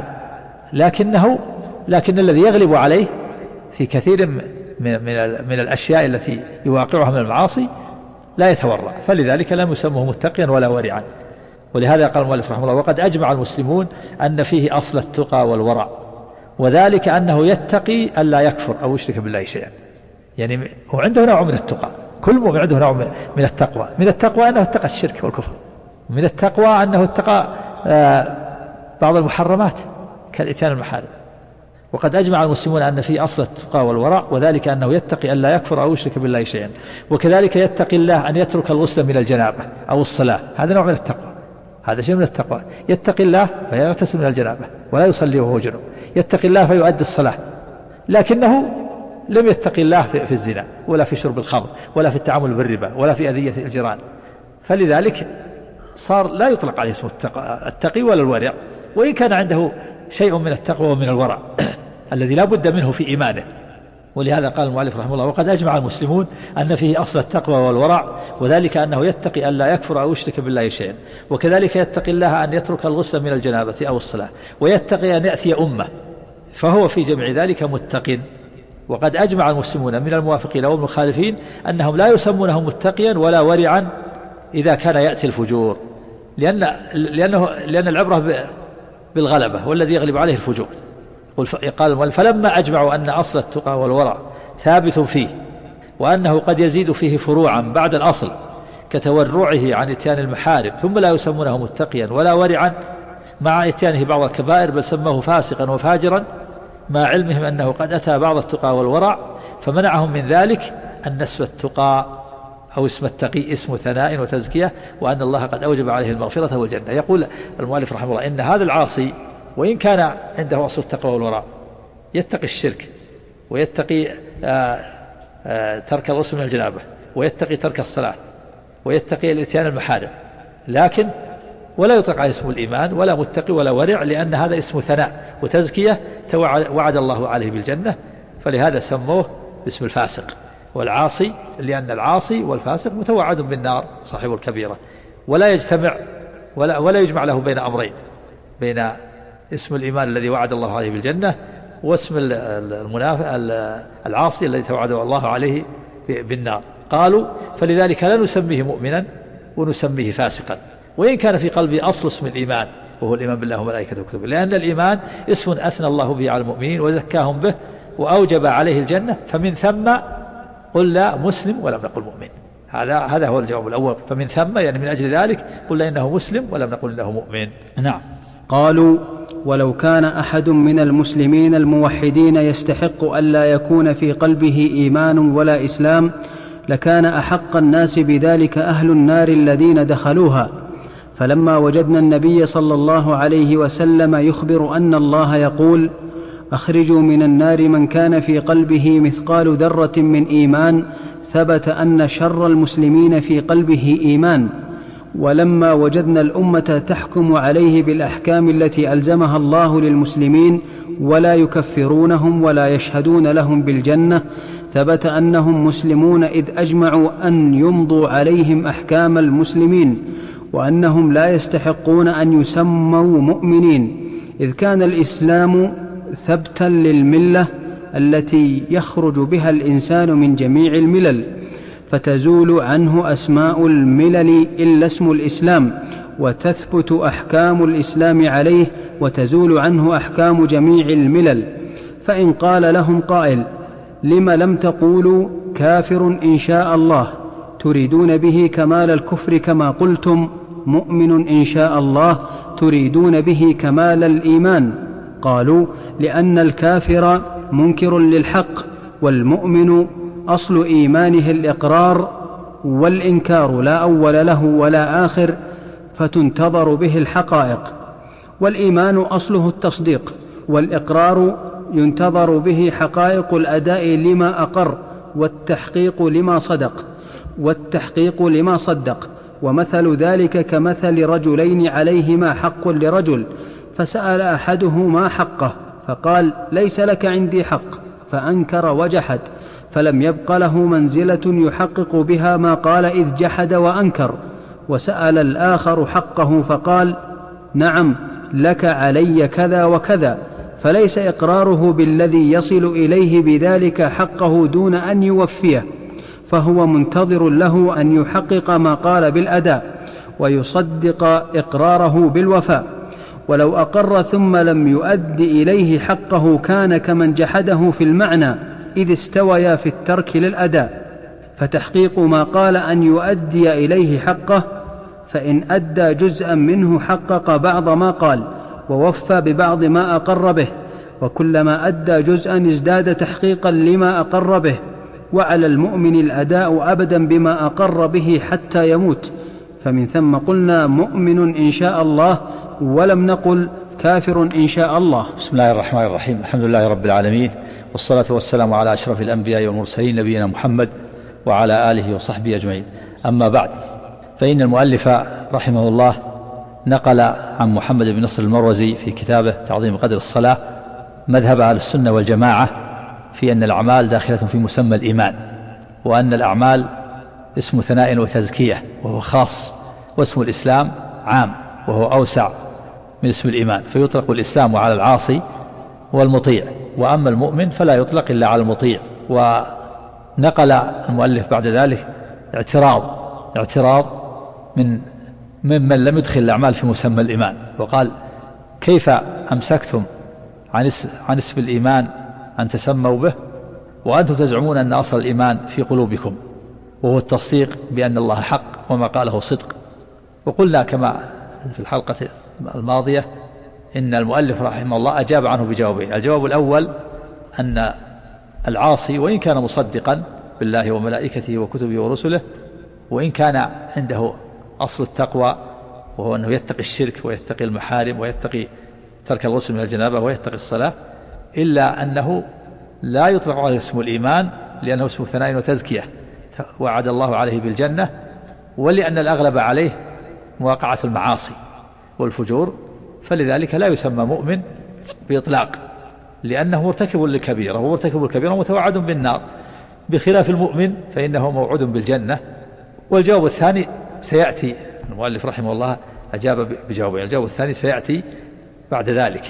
لكن الذي يغلب عليه في كثير من الأشياء التي يواقعها من المعاصي لا يتورع، فلذلك لم يسمه متقيا ولا ورعا. ولهذا قال المؤلف رحمه الله: وقد أجمع المسلمون أن فيه أصل التقى والورع، وذلك أنه يتقي ألا يكفر أو يشرك بالله شيئا. يعني هو عنده نوع من التقى، كل مؤمن عنده نوع من التقوى. من التقوى أنه اتقى الشرك والكفر، من التقوى أنه اتقى بعض المحرمات كالإتيان المحارم. وقد أجمع المسلمون أن فيه أصل التقى والورع، وذلك أنه يتقي ألا يكفر أو يشرك بالله شيئا، وكذلك يتقي الله أن يترك الغسل من الجنابة أو الصلاة، هذا نوع من التقوى، هذا شيء من التقوى. يتقي الله فيغتسل من الجنابة ولا يصلي وهو جنوب، يتقي الله فيؤدي الصلاة، لكنه لم يتقي الله في الزنا ولا في شرب الخمر ولا في التعامل بالربا ولا في أذية الجيران، فلذلك صار لا يطلق عليه اسم التقي ولا الورع، وإن كان عنده شيء من التقوى ومن الورع الذي لا بد منه في إيمانه. ولهذا قال المؤلف رحمه الله: وقد أجمع المسلمون أن فيه أصل التقوى والورع، وذلك أنه يتقي ألا يكفر أو يشرك بالله شيئا، وكذلك يتقي الله أن يترك الغسل من الجنابة أو الصلاة، ويتقي أن يأتي أمة، فهو في جمع ذلك متق. وقد أجمع المسلمون من الموافقين والمخالفين أنهم لا يسمونه متقيا ولا ورعا إذا كان يأتي الفجور، لأن العبرة بالغلبة والذي يغلب عليه الفجور. قال: فلما أجمعوا أن أصل التقى والورع ثابت فيه، وأنه قد يزيد فيه فروعا بعد الأصل كتورعه عن إتيان المحارم، ثم لا يسمونه متقيا ولا ورعا مع إتيانه بعض الكبائر، بل سموه فاسقا وفاجرا مع علمهم أنه قد أتى بعض التقى والورع، فمنعهم من ذلك أن اسم التقى أو اسم التقي اسم ثناء وتزكية، وأن الله قد أوجب عليه المغفرة والجنة. يقول المؤلف رحمه الله: إن هذا العاصي وإن كان عنده أصل التقوى والورع، يتقي الشرك ويتقي ترك الغسل من الجنابة ويتقي ترك الصلاة ويتقي الاتيان المحارم، لكن ولا يطلق عليه اسم الإيمان ولا متقي ولا ورع، لأن هذا اسم ثناء وتزكية وعد الله عليه بالجنة، فلهذا سموه باسم الفاسق والعاصي، لأن العاصي والفاسق متوعد بالنار صاحب الكبيرة، ولا يجتمع ولا يجمع له بين أمرين، بين اسم الإيمان الذي وعد الله عليه بالجنة واسم العاصي الذي توعد الله عليه بالنار. قالوا فلذلك لا نسميه مؤمنا ونسميه فاسقا وإن كان في قلبه أصل اسم الإيمان وهو الإيمان بالله وملائكته وكتبه، لأن الإيمان اسم أثنى الله به على المؤمنين وزكاهم به وأوجب عليه الجنة، فمن ثم قلنا مسلم ولم نقل مؤمن. هذا هو الجواب الأول، فمن ثم يعني من أجل ذلك قلنا إنه مسلم ولم نقل إنه مؤمن. نعم. قالوا ولو كان أحد من المسلمين الموحدين يستحق ألا يكون في قلبه إيمان ولا إسلام لكان أحق الناس بذلك أهل النار الذين دخلوها، فلما وجدنا النبي صلى الله عليه وسلم يخبر أن الله يقول أخرجوا من النار من كان في قلبه مثقال ذرة من إيمان ثبت أن شر المسلمين في قلبه إيمان. ولما وجدنا الأمة تحكم عليه بالأحكام التي ألزمها الله للمسلمين ولا يكفرونهم ولا يشهدون لهم بالجنة ثبت أنهم مسلمون إذ أجمعوا أن يمضوا عليهم أحكام المسلمين وأنهم لا يستحقون أن يسموا مؤمنين، إذ كان الإسلام ثبتا للملة التي يخرج بها الإنسان من جميع الملل، فتزول عنه أسماء الملل إلا اسم الإسلام، وتثبت أحكام الإسلام عليه وتزول عنه أحكام جميع الملل. فإن قال لهم قائل لم لم تقولوا كافر إن شاء الله تريدون به كمال الكفر كما قلتم مؤمن إن شاء الله تريدون به كمال الإيمان؟ قالوا لأن الكافر منكر للحق والمؤمن أصل إيمانه الإقرار والإنكار لا أول له ولا آخر فتنتظر به الحقائق، والإيمان أصله التصديق والإقرار ينتظر به حقائق الأداء لما أقر والتحقيق لما صدق. ومثل ذلك كمثل رجلين عليهما حق لرجل فسأل أحدهما حقه فقال ليس لك عندي حق فأنكر وجحد، فلم يبق له منزلة يحقق بها ما قال إذ جحد وأنكر. وسأل الآخر حقه فقال نعم لك علي كذا وكذا، فليس إقراره بالذي يصل إليه بذلك حقه دون أن يوفيه، فهو منتظر له أن يحقق ما قال بالأداء ويصدق إقراره بالوفاء. ولو أقر ثم لم يؤد إليه حقه كان كمن جحده في المعنى إذ استويا في الترك للأداء، فتحقيق ما قال أن يؤدي إليه حقه، فإن أدى جزءا منه حقق بعض ما قال ووفى ببعض ما أقر به، وكلما أدى جزءا ازداد تحقيقا لما أقر به. وعلى المؤمن الأداء أبدا بما أقر به حتى يموت، فمن ثم قلنا مؤمن إن شاء الله ولم نقل كافر إن شاء الله. بسم الله الرحمن الرحيم، الحمد لله رب العالمين، والصلاة والسلام على أشرف الأنبياء والمرسلين نبينا محمد وعلى آله وصحبه أجمعين. أما بعد، فإن المؤلف رحمه الله نقل عن محمد بن نصر المروزي في كتابه تعظيم قدر الصلاة مذهب أهل السنة والجماعة في أن الأعمال داخلة في مسمى الإيمان، وأن الأعمال اسم ثناء وتزكية وهو خاص، واسم الإسلام عام وهو أوسع من اسم الإيمان، فيطلق الإسلام على العاصي والمطيع، وأما المؤمن فلا يطلق إلا على المطيع. ونقل المؤلف بعد ذلك اعتراض ممن لم يدخل الأعمال في مسمى الإيمان، وقال كيف أمسكتم عن اسم الإيمان أن تسموا به وأنتم تزعمون أن أصل الإيمان في قلوبكم وهو التصديق بأن الله حق وما قاله صدق. وقلنا كما في الحلقة الماضية إن المؤلف رحمه الله أجاب عنه بجوابين. الجواب الأول أن العاصي وإن كان مصدقا بالله وملائكته وكتبه ورسله، وإن كان عنده أصل التقوى وهو أنه يتقي الشرك ويتقي المحارم ويتقي ترك الغسل من الجنابة ويتقي الصلاة، إلا أنه لا يطلق عليه اسم الإيمان لأنه اسم ثناء وتزكية وعد الله عليه بالجنة، ولأن الأغلب عليه مواقعة المعاصي والفجور، فلذلك لا يسمى مؤمن بإطلاق لأنه مرتكب للكبيرة، ومرتكب الكبيرة متوعد بالنار، بخلاف المؤمن فإنه موعود بالجنة. والجواب الثاني سيأتي، المؤلف رحمه الله أجاب بجوابين، الجواب الثاني سيأتي بعد ذلك.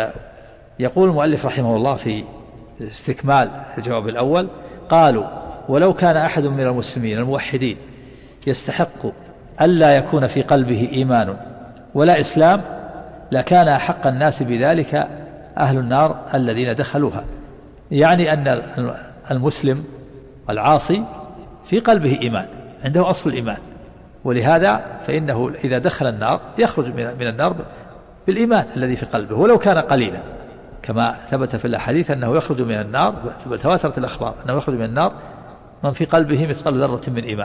يقول المؤلف رحمه الله في استكمال الجواب الأول: قالوا ولو كان أحد من المسلمين الموحدين يستحق ألا يكون في قلبه إيمان ولا إسلام لكان أحق الناس بذلك أهل النار الذين دخلوها. يعني أن المسلم العاصي في قلبه إيمان، عنده أصل الإيمان، ولهذا فإنه إذا دخل النار يخرج من النار بالإيمان الذي في قلبه ولو كان قليلا، كما ثبت في الأحاديث أنه يخرج من النار، تواترت الأخبار أنه يخرج من النار من في قلبه مثقال ذرة من إيمان.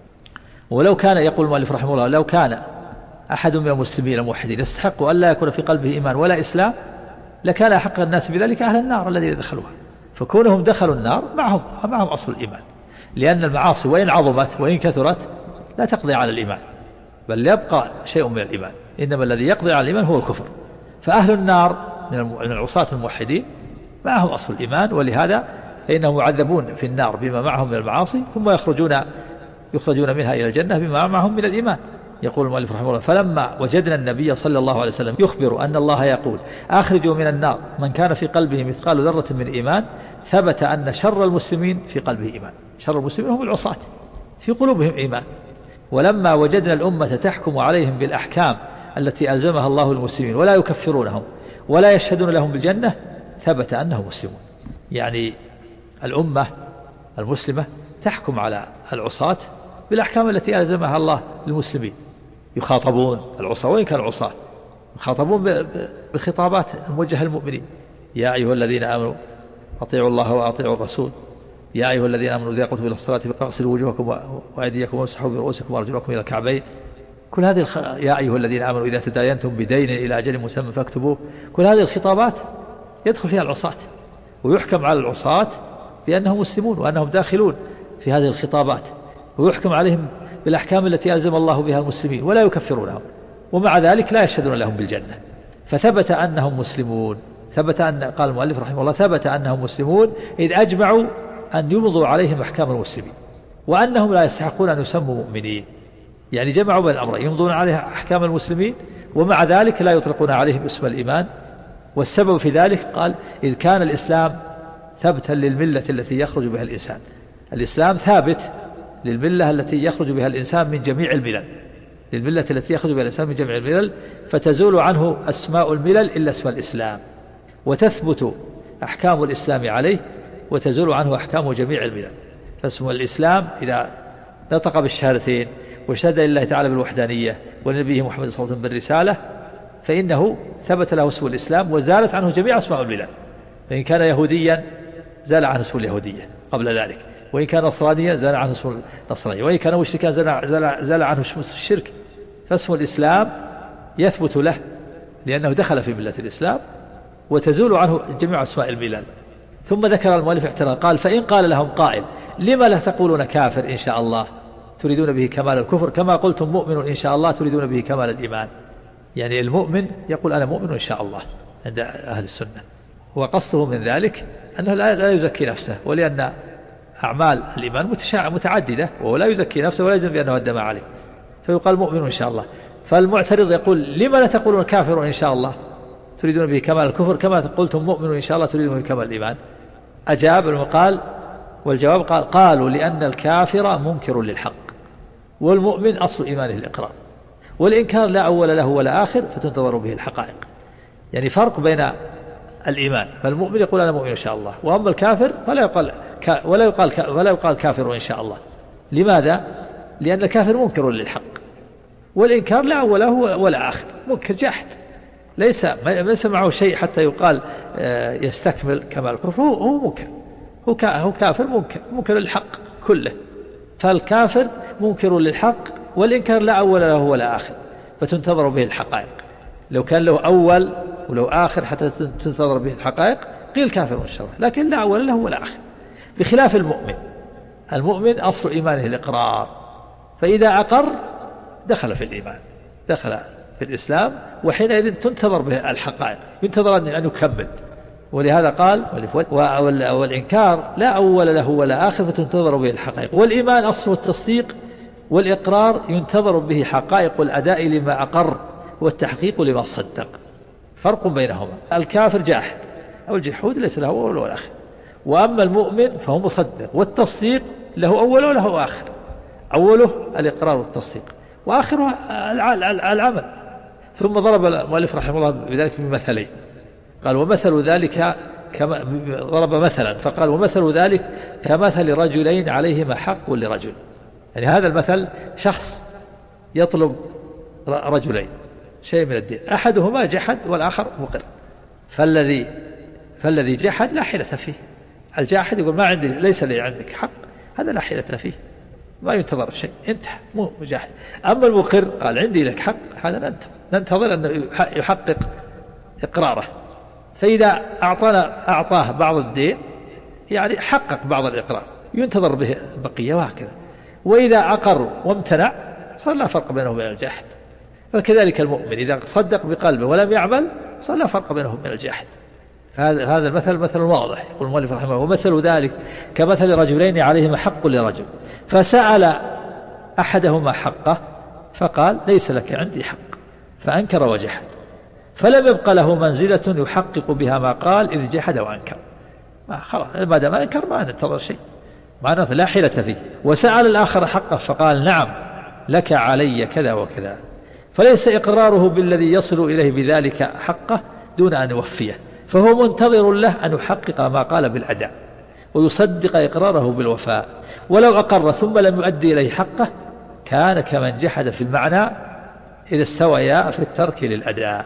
ولو كان، يقول المؤلف رحمه الله، لو كان أحد من المسلمين الموحدين يستحق أن لا يكون في قلبه إيمان ولا إسلام لكان أحق الناس بذلك أهل النار الذين دخلوها. فكونهم دخلوا النار معهم أصل الإيمان، لأن المعاصي وإن عظمت وإن كثرت لا تقضي على الإيمان، بل يبقى شيء من الإيمان، إنما الذي يقضي على الإيمان هو الكفر. فأهل النار من العصاة الموحدين معهم أصل الإيمان، ولهذا فإنهم يعذبون في النار بما معهم من المعاصي ثم يخرجون منها إلى الجنة بما معهم من الإيمان. يقول المؤلف رحمه الله: فلما وجدنا النبي صلى الله عليه وسلم يخبر أن الله يقول أخرجوا من النار من كان في قلبه مثقال ذرة من إيمان ثبت أن شر المسلمين في قلبه إيمان. شر المسلمين هم العصاة في قلوبهم إيمان. ولما وجدنا الأمة تحكم عليهم بالأحكام التي ألزمها الله المسلمين ولا يكفرونهم ولا يشهدون لهم بالجنة ثبت أنهم مسلمون. يعني الأمة المسلمة تحكم على العصاة بالأحكام التي ألزمها الله للمسلمين. يخاطبون العصاة وإن كان العصاة يخاطبون بخطابات موجهة للمؤمنين: يا أيها الذين آمنوا أطيعوا الله وأطيعوا الرسول، يا أيها الذين آمنوا إذا قمتم إلى الصلاة فاغسلوا وجوهكم وأيديكم وامسحوا برؤوسكم وأرجلكم إلى الكعبين. كل هذه يا أيها الذين آمنوا إذا تداينتم بدين إلى أجل مسمى فاكتبوه. كل هذه الخطابات يدخل فيها العصاة، ويحكم على العصاة بأنهم مسلمون وأنهم داخلون في هذه الخطابات، ويحكم عليهم بالأحكام التي ألزم الله بها المسلمين ولا يكفرونهم، ومع ذلك لا يشهدون لهم بالجنة. فثبت أنهم مسلمون. ثبت أن، قال المؤلف رحمه الله: ثبت أنهم مسلمون إذ أجمعوا أن يمضوا عليهم أحكام المسلمين وأنهم لا يستحقون أن يسموا مؤمنين. يعني جمعوا بين الأمرين، يمضون عليها أحكام المسلمين ومع ذلك لا يطلقون عليهم اسم الإيمان. والسبب في ذلك قال: إذ كان الإسلام ثبتا للملة التي يخرج بها الإنسان. الإسلام ثابت للملة التي يخرج بها الإنسان من جميع الملل، للملة التي يخرج بها الإنسان من جميع الملل، فتزول عنه أسماء الملل إلا اسم الإسلام، وتثبت أحكام الإسلام عليه وتزول عنه أحكام جميع الملل. فاسم الإسلام إذا نطق بالشهادتين وشهد لله تعالى بالوحدانية ولنبيه محمد صلى الله عليه وسلم بالرسالة فإنه ثبت له اسم الإسلام وزالت عنه جميع أسماء الملل. فإن كان يهوديا زال عنه اسم اليهودية قبل ذلك، وإن كان نصرانيا زال عنه اسم النصرانية، وإن كان مشركا زال عنه اسم الشرك. فاسم الإسلام يثبت له لأنه دخل في ملة الإسلام وتزول عنه جميع أسماء الملل. ثم ذكر المؤلف اعتراض قال: فإن قال لهم قائل: لما لا تقولون كافر إن شاء الله تريدون به كمال الكفر كما قلتم مؤمن إن شاء الله تريدون به كمال الإيمان. يعني المؤمن يقول أنا مؤمن إن شاء الله عند أهل السنة، وقصده من ذلك أنه لا يزكي نفسه، ولأن أعمال الإيمان متعددة، وهو لا يزكي نفسه ولا يجزم بأنه أدى ما عليه، فيقال مؤمن إن شاء الله. فالمعترض يقول: لما لا تقولون كافر إن شاء الله تريدون به كمال الكفر كما قلتم مؤمن إن شاء الله تريدون به كمال الإيمان؟ أجاب وقال، والجواب قالوا: لأن الكافر منكر للحق، والمؤمن أصل إيمانه الإقرار، والإنكار لا أول له ولا آخر فتنتظر به الحقائق. يعني فرق بين الإيمان، فالمؤمن يقول أنا مؤمن إن شاء الله، وأما الكافر ولا يقال كافر إن شاء الله. لماذا؟ لأن الكافر منكر للحق، والإنكار لا أول له ولا آخر، منكر جاحد، ليس معه شيء حتى يقال يستكمل كمال الكفر. هو منكر، هو كافر منكر للحق كله. فالكافر منكر للحق، والإنكار لا أول له ولا آخر فتنتظر به الحقائق. لو كان له أول ولو آخر حتى تنتظر به الحقائق قيل كافر إن شاء الله، لكن لا أول له ولا آخر. بخلاف المؤمن أصل إيمانه الإقرار، فإذا أقر دخل في الإيمان، دخل في الإسلام، وحينئذ تنتظر به الحقائق، ينتظر أن يكمل. ولهذا قال: والإنكار لا أول له ولا آخر فتنتظر به الحقائق. والإيمان أصله التصديق، والإقرار ينتظر به حقائق الأداء لما أقر والتحقيق لما صدق. فرق بينهما. الكافر جاحد أو الجحود ليس له أول ولا آخر، وأما المؤمن فهو مصدق، والتصديق له أوله وله آخر. أوله الإقرار والتصديق، وآخره العمل. ثم ضرب المؤلف رحمه الله بذلك بمثلين، قال ومثل ذلك كما ضرب مثلا فقال ومثل ذلك كمثل رجلين عليهما حق لرجل. يعني هذا المثل شخص يطلب رجلين شيء من الدين، أحدهما جحد والآخر مقر، فالذي جحد لا حيلة فيه. الجاحد يقول ما عندي، ليس لي عندك حق، هذا لا حيلة فيه، ما ينتظر شيء، انتهى، مو مجاحد. أما المقر قال عندي لك حق، هذا ننتظر أن يحقق إقراره، فإذا أعطاه بعض الدين يعني حقق بعض الإقرار، ينتظر به البقية، وهكذا. وإذا أقر وامتنع صار لا فرق بينه وبين الجاحد. فكذلك المؤمن إذا صدق بقلبه ولم يعمل صار لا فرق بينه وبين الجاحد. هذا المثل مثل واضح. يقول المؤلف رحمه الله ومثل ذلك كمثل رجلين عليهما حق لرجل، فسأل أحدهما حقه فقال ليس لك عندي حق، فأنكر وجحد، فلم يبق له منزلة يحقق بها ما قال إذ جحد وأنكر. خلاص ما دام أنكر ما ننتظر شيء، معناته لا حيلة فيه. وسأل الآخر حقه فقال نعم لك علي كذا وكذا، فليس إقراره بالذي يصل إليه بذلك حقه دون أن يوفيه، فهو منتظر له أن يحقق ما قال بالأداء ويصدق إقراره بالوفاء. ولو أقر ثم لم يؤدي إليه حقه كان كمن جحد في المعنى إذا استويا في الترك للأداء.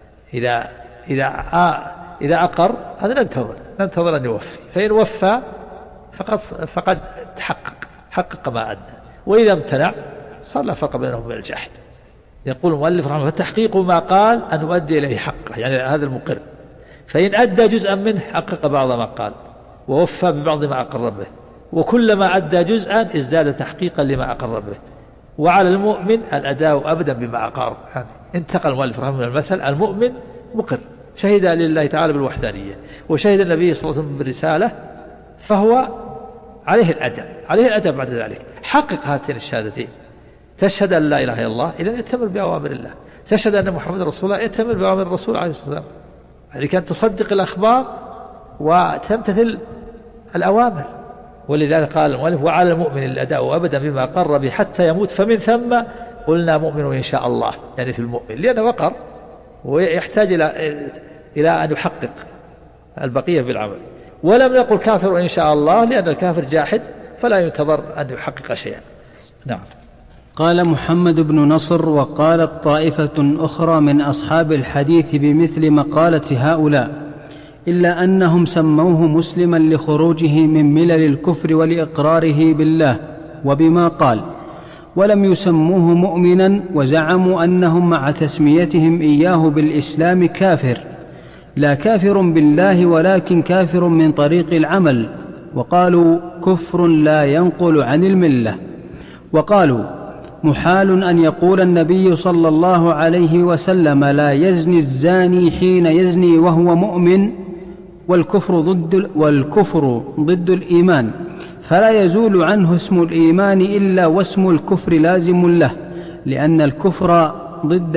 إذا أقر هذا ننتظر أن يوفي، فإن وفى فقد حقق ما أدى، وإذا امتنع صار لا فرق بينه وبين الجاحد. يقول المؤلف رحمه الله فتحقيق ما قال أن يؤدي إليه حقه، يعني هذا المقر، فإن أدى جزءا منه حقق بعض ما قال ووفى ببعض ما أقر به، وكلما أدى جزءا ازداد تحقيقا لما أقر به. وعلى المؤمن الأداء أبدا بما أقر. انتقل المؤلف رحمه الله المثل المؤمن مقر، شهد لله تعالى بالوحدانية وشهد النبي صلى الله عليه وسلم بالرسالة، فهو عليه الأداء بعد ذلك. حقق هاتين الشهادتين، تشهد أن لا إله إلا الله إذا يتمر بأوامر الله، تشهد أن محمد رسول الله يتمر بأوامر الرسول عليه الصلاة والسلام، يعني كان تصدق الأخبار وتمتثل الأوامر. ولذلك قال المؤلف وعلى المؤمن الأداء أبدا بما قر به حتى يموت، فمن ثم قلنا مؤمن إن شاء الله، يعني في المؤمن لأنه وقر ويحتاج إلى أن يحقق البقية بالعمل. ولم يقل كافر إن شاء الله لأن الكافر جاحد فلا ينتظر أن يحقق شيئا. نعم. قال محمد بن نصر وقالت طائفة أخرى من أصحاب الحديث بمثل مقالة هؤلاء، إلا أنهم سموه مسلما لخروجه من ملل الكفر ولإقراره بالله وبما قال، ولم يسموه مؤمنا، وزعموا أنهم مع تسميتهم إياه بالإسلام كافر، لا كافر بالله ولكن كافر من طريق العمل، وقالوا كفر لا ينقل عن الملة. وقالوا محال أن يقول النبي صلى الله عليه وسلم لا يزني الزاني حين يزني وهو مؤمن، والكفر ضد الإيمان، فلا يزول عنه اسم الإيمان إلا واسم الكفر لازم له، لأن الكفر ضد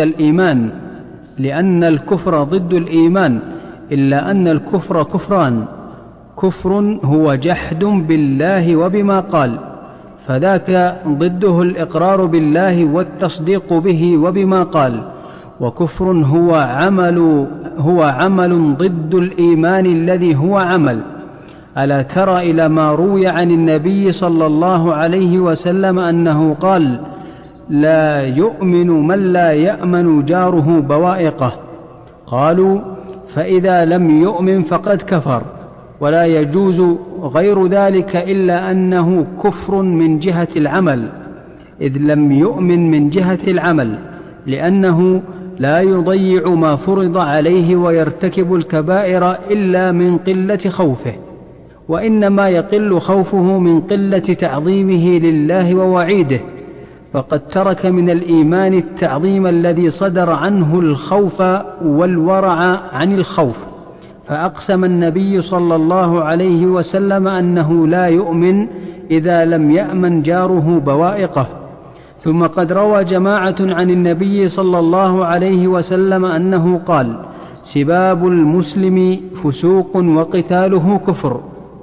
الإيمان، إلا أن الكفر كفران، كفر هو جحد بالله وبما قال، فذاك ضده الإقرار بالله والتصديق به وبما قال، وكفر هو عمل ضد الإيمان الذي هو عمل. ألا ترى إلى ما روي عن النبي صلى الله عليه وسلم أنه قال لا يؤمن من لا يأمن جاره بوائقه. قالوا فإذا لم يؤمن فقد كفر، ولا يجوز غير ذلك إلا أنه كفر من جهة العمل، إذ لم يؤمن من جهة العمل، لأنه لا يضيع ما فرض عليه ويرتكب الكبائر إلا من قلة خوفه، وإنما يقل خوفه من قلة تعظيمه لله ووعيده، فقد ترك من الإيمان التعظيم الذي صدر عنه الخوف والورع عن الخوف. فأقسم النبي صلى الله عليه وسلم أنه لا يؤمن إذا لم يأمن جاره بوائقه. ثم قد روى جماعة عن النبي صلى الله عليه وسلم أنه قال سباب المسلم فسوق وقتاله كفر،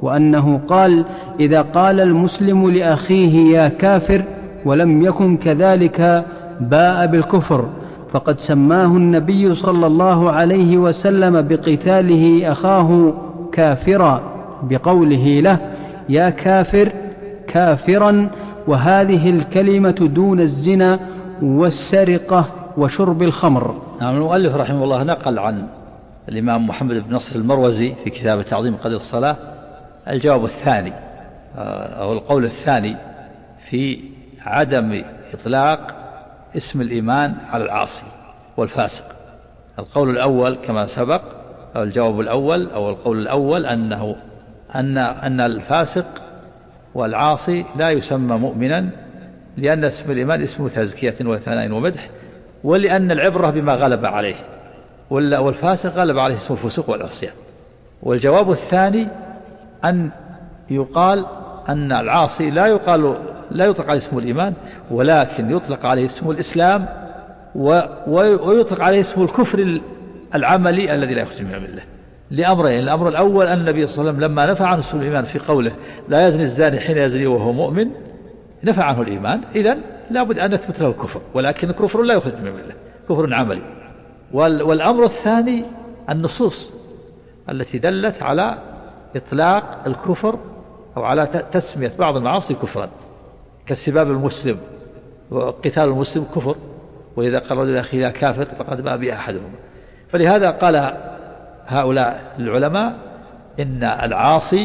وأنه قال: إذا قال المسلم لأخيه يا كافر ولم يكن كذلك باء بالكفر، فقد سماه النبي صلى الله عليه وسلم بقتاله أخاه كافرا بقوله له: يا كافر كافرا. وهذه الكلمة دون الزنا والسرقة وشرب الخمر. نعم. المؤلف رحمه الله نقل عن الإمام محمد بن نصر المروزي في كتاب تعظيم قدر الصلاة الجواب الثاني أو القول الثاني في عدم إطلاق اسم الإيمان على العاصي والفاسق. القول الأول كما سبق، أو الجواب الأول أو القول الأول أن الفاسق والعاصي لا يسمى مؤمنا، لأن اسم الإيمان اسم تزكية وثناء ومدح، ولأن العبرة بما غلب عليه، والفاسق غلب عليه اسم الفسوق والعصيان. والجواب الثاني أن يقال أن العاصي لا يطلق عليه اسم الإيمان، ولكن يطلق عليه اسم الإسلام ويطلق عليه اسم الكفر العملي الذي لا يخرج من الملة لأمرين. الأمر الأول أن النبي صلى الله عليه وسلم لما نفع عنه اسم الإيمان في قوله لا يزني الزاني حين يزني وهو مؤمن، نفع عنه الإيمان، إذن لابد أن نثبت له الكفر، ولكن كفر لا يخرج من الملة، كفر عملي. والأمر الثاني النصوص التي دلت على إطلاق الكفر أو على تسمية بعض المعاصي كفرا، كالسباب المسلم وقتال المسلم كفر، وإذا قال رجل أخي لا كافر فقد باء به أحدهما. فلهذا قال هؤلاء العلماء إن العاصي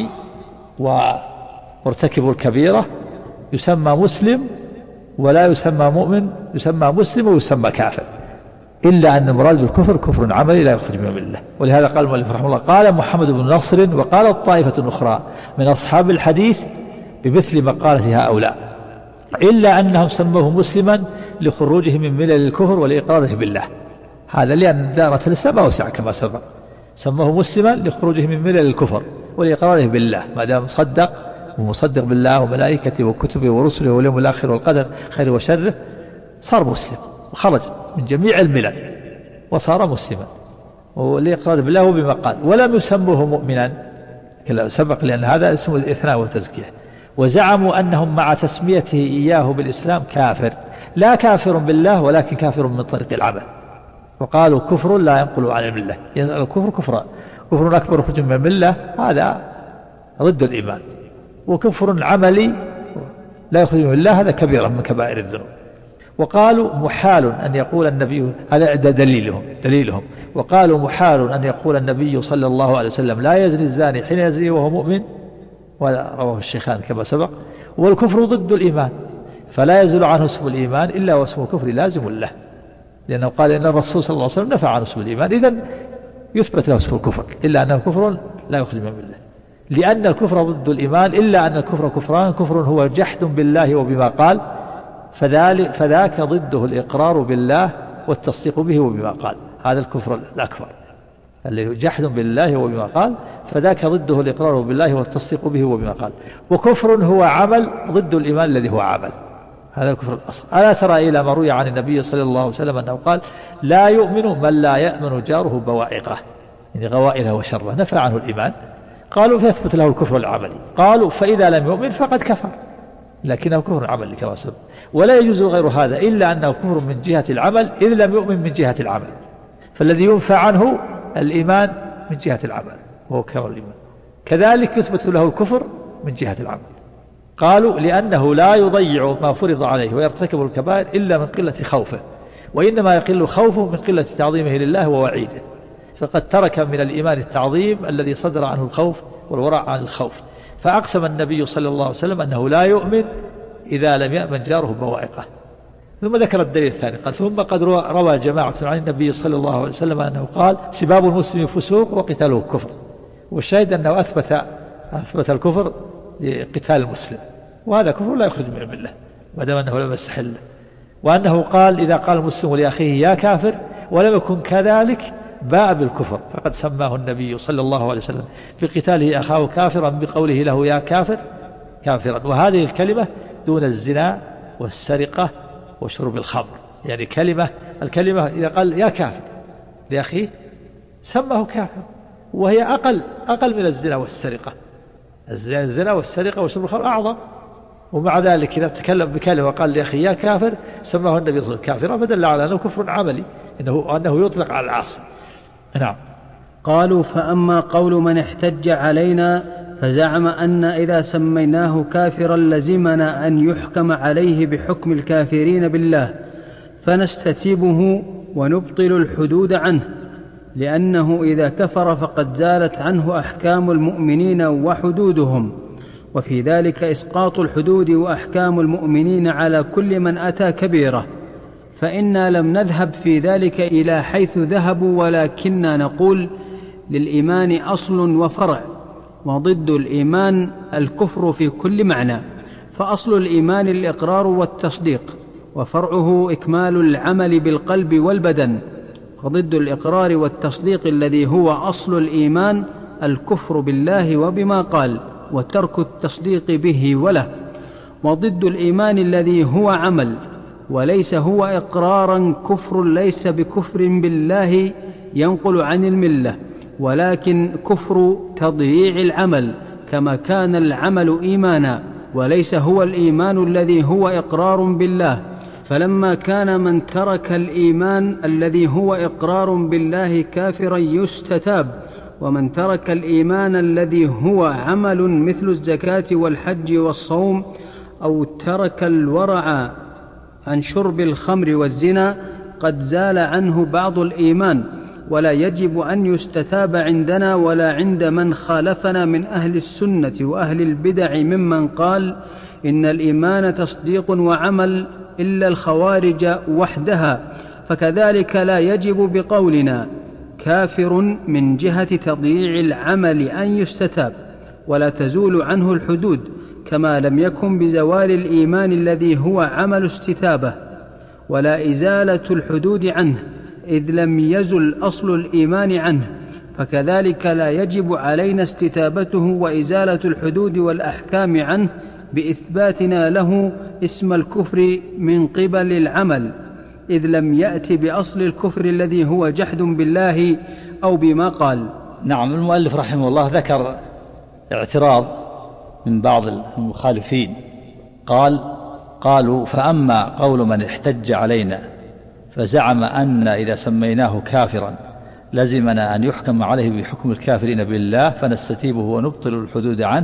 ومرتكب الكبيرة يسمى مسلم ولا يسمى مؤمن، يسمى مسلم ويسمى كافر، إلا أن المراد بالكفر كفر عملي لا يخرج من الملة. ولهذا قال المؤلف رحمه الله: قال محمد بن نصر وقالت طائفة أخرى من أصحاب الحديث بمثل مقالة هؤلاء، إلا أنهم سموه مسلما لخروجه من ملل الكفر ولإقراره بالله. هذا لأن دائرة الإسلام أوسع كما سبق، سموه مسلما لخروجه من ملل الكفر ولإقراره بالله، ما دام مصدق ومصدق بالله وملائكته وكتبه ورسله واليوم الآخر والقدر خير وشره، صار مسلم وخرج من جميع الملل وصار مسلما ولإقراره بالله بما قال. ولم يسموه مؤمنا كما سبق، لأن هذا اسم الإثناء والتزكية. وزعموا أنهم مع تسميته إياه بالإسلام كافر، لا كافر بالله ولكن كافر من طريق العمل، وقالوا كفر لا ينقل عن الملة. الكفر كفر أكبر خروج من الملة، هذا ضد الإيمان، وكفر عملي لا يخرج من الله هذا كبيرة من كبائر الذنوب. وقالوا محال أن يقول النبي، هذا دليلهم، وقالوا محال أن يقول النبي صلى الله عليه وسلم لا يزني الزاني حين يزني وهو مؤمن، وهذا رواه الشيخان كما سبق. والكفر ضد الإيمان، فلا يزول عنه اسم الإيمان إلا واسم الكفر لازم له، لأنه قال إن الرسول صلى الله عليه وسلم نفع عنه اسم الإيمان، إذن يثبت له اسم الكفر، إلا أنه كفر لا يخرج من الملة، لأن الكفر ضد الإيمان، إلا أن الكفر كفران: كفر هو جحد بالله وبما قال، فذاك ضده الإقرار بالله والتصديق به وبما قال، هذا الكفر الأكبر الذي جحد بالله وبما قال، فذاك ضده الإقرار بالله والتصديق به وبما قال. وكفر هو عمل ضد الإيمان الذي هو عمل، هذا الكفر الأصغر. ألا ترى إلى ما روي عن النبي صلى الله عليه وسلم أنه قال: لا يؤمن من لا يأمن جاره بوائقه، يعني غوائله وشره، نفى عنه الإيمان. قالوا فيثبت له الكفر العملي. قالوا فإذا لم يؤمن فقد كفر، لكنه كفر عملي كما سبق. ولا يجوز غير هذا إلا أنه كفر من جهة العمل، إذ لم يؤمن من جهة العمل، فالذي ينفى عنه الإيمان من جهة العمل وهو كمال الإيمان، كذلك يثبت له الكفر من جهة العمل. قالوا لأنه لا يضيع ما فرض عليه ويرتكب الكبائر إلا من قلة خوفه، وإنما يقل خوفه من قلة تعظيمه لله ووعيده، فقد ترك من الإيمان التعظيم الذي صدر عنه الخوف والورع عن الخوف. فأقسم النبي صلى الله عليه وسلم أنه لا يؤمن إذا لم يأمن جاره بوائقه. ثم ذكر الدليل الثاني، قال: ثم قد روى جماعة عن النبي صلى الله عليه وسلم أنه قال: سباب المسلم فسوق وقتاله كفر. والشاهد أنه أثبت الكفر لقتال المسلم، وهذا كفر لا يخرج من الملة ما دام أنه لم يستحله. وأنه قال: إذا قال المسلم لأخيه يا كافر ولم يكن كذلك باء بالكفر، فقد سماه النبي صلى الله عليه وسلم بقتاله أخاه كافرا بقوله له يا كافر كافرا. وهذه الكلمة دون الزنا والسرقة وشرب الخمر، يعني الكلمة إذا قال يا كافر لأخيه سماه كافر، وهي أقل من الزنا والسرقة، الزنا والسرقة وشرب الخمر أعظم، ومع ذلك إذا تكلم بكلمة وقال لأخي يا كافر سماه النبي صلى الله عليه وسلم كافرا، فدل على أنه كفر عملي، أنه يطلق على العاصي. نعم. قالوا فأما قول من احتج علينا فزعم أن إذا سميناه كافرا لزمنا أن يحكم عليه بحكم الكافرين بالله فنستتيبه ونبطل الحدود عنه، لأنه إذا كفر فقد زالت عنه أحكام المؤمنين وحدودهم، وفي ذلك إسقاط الحدود وأحكام المؤمنين على كل من أتى كبيرة، فإنا لم نذهب في ذلك إلى حيث ذهبوا، ولكننا نقول للإيمان أصل وفرع، وضد الإيمان الكفر في كل معنى، فأصل الإيمان الإقرار والتصديق، وفرعه إكمال العمل بالقلب والبدن، وضد الإقرار والتصديق الذي هو أصل الإيمان الكفر بالله وبما قال وترك التصديق به وله، وضد الإيمان الذي هو عمل وليس هو إقرارا كفر ليس بكفر بالله ينقل عن الملة، ولكن كفر تضييع العمل، كما كان العمل إيمانا وليس هو الإيمان الذي هو إقرار بالله، فلما كان من ترك الإيمان الذي هو إقرار بالله كافرا يستتاب، ومن ترك الإيمان الذي هو عمل مثل الزكاة والحج والصوم، أو ترك الورع عن شرب الخمر والزنا قد زال عنه بعض الإيمان، ولا يجب أن يستتاب عندنا ولا عند من خالفنا من أهل السنة وأهل البدع ممن قال إن الإيمان تصديق وعمل إلا الخوارج وحدها، فكذلك لا يجب بقولنا كافر من جهة تضييع العمل أن يستتاب، ولا تزول عنه الحدود، كما لم يكن بزوال الإيمان الذي هو عمل استتابة، ولا إزالة الحدود عنه إذ لم يزل أصل الإيمان عنه، فكذلك لا يجب علينا استتابته وإزالة الحدود والأحكام عنه بإثباتنا له اسم الكفر من قبل العمل، إذ لم يأت بأصل الكفر الذي هو جحد بالله أو بما قال. نعم. المؤلف رحمه الله ذكر اعتراض من بعض المخالفين، قالوا فأما قول من احتج علينا فزعم أن إذا سميناه كافرا لزمنا أن يحكم عليه بحكم الكافرين بالله فنستتيبه ونبطل الحدود عنه،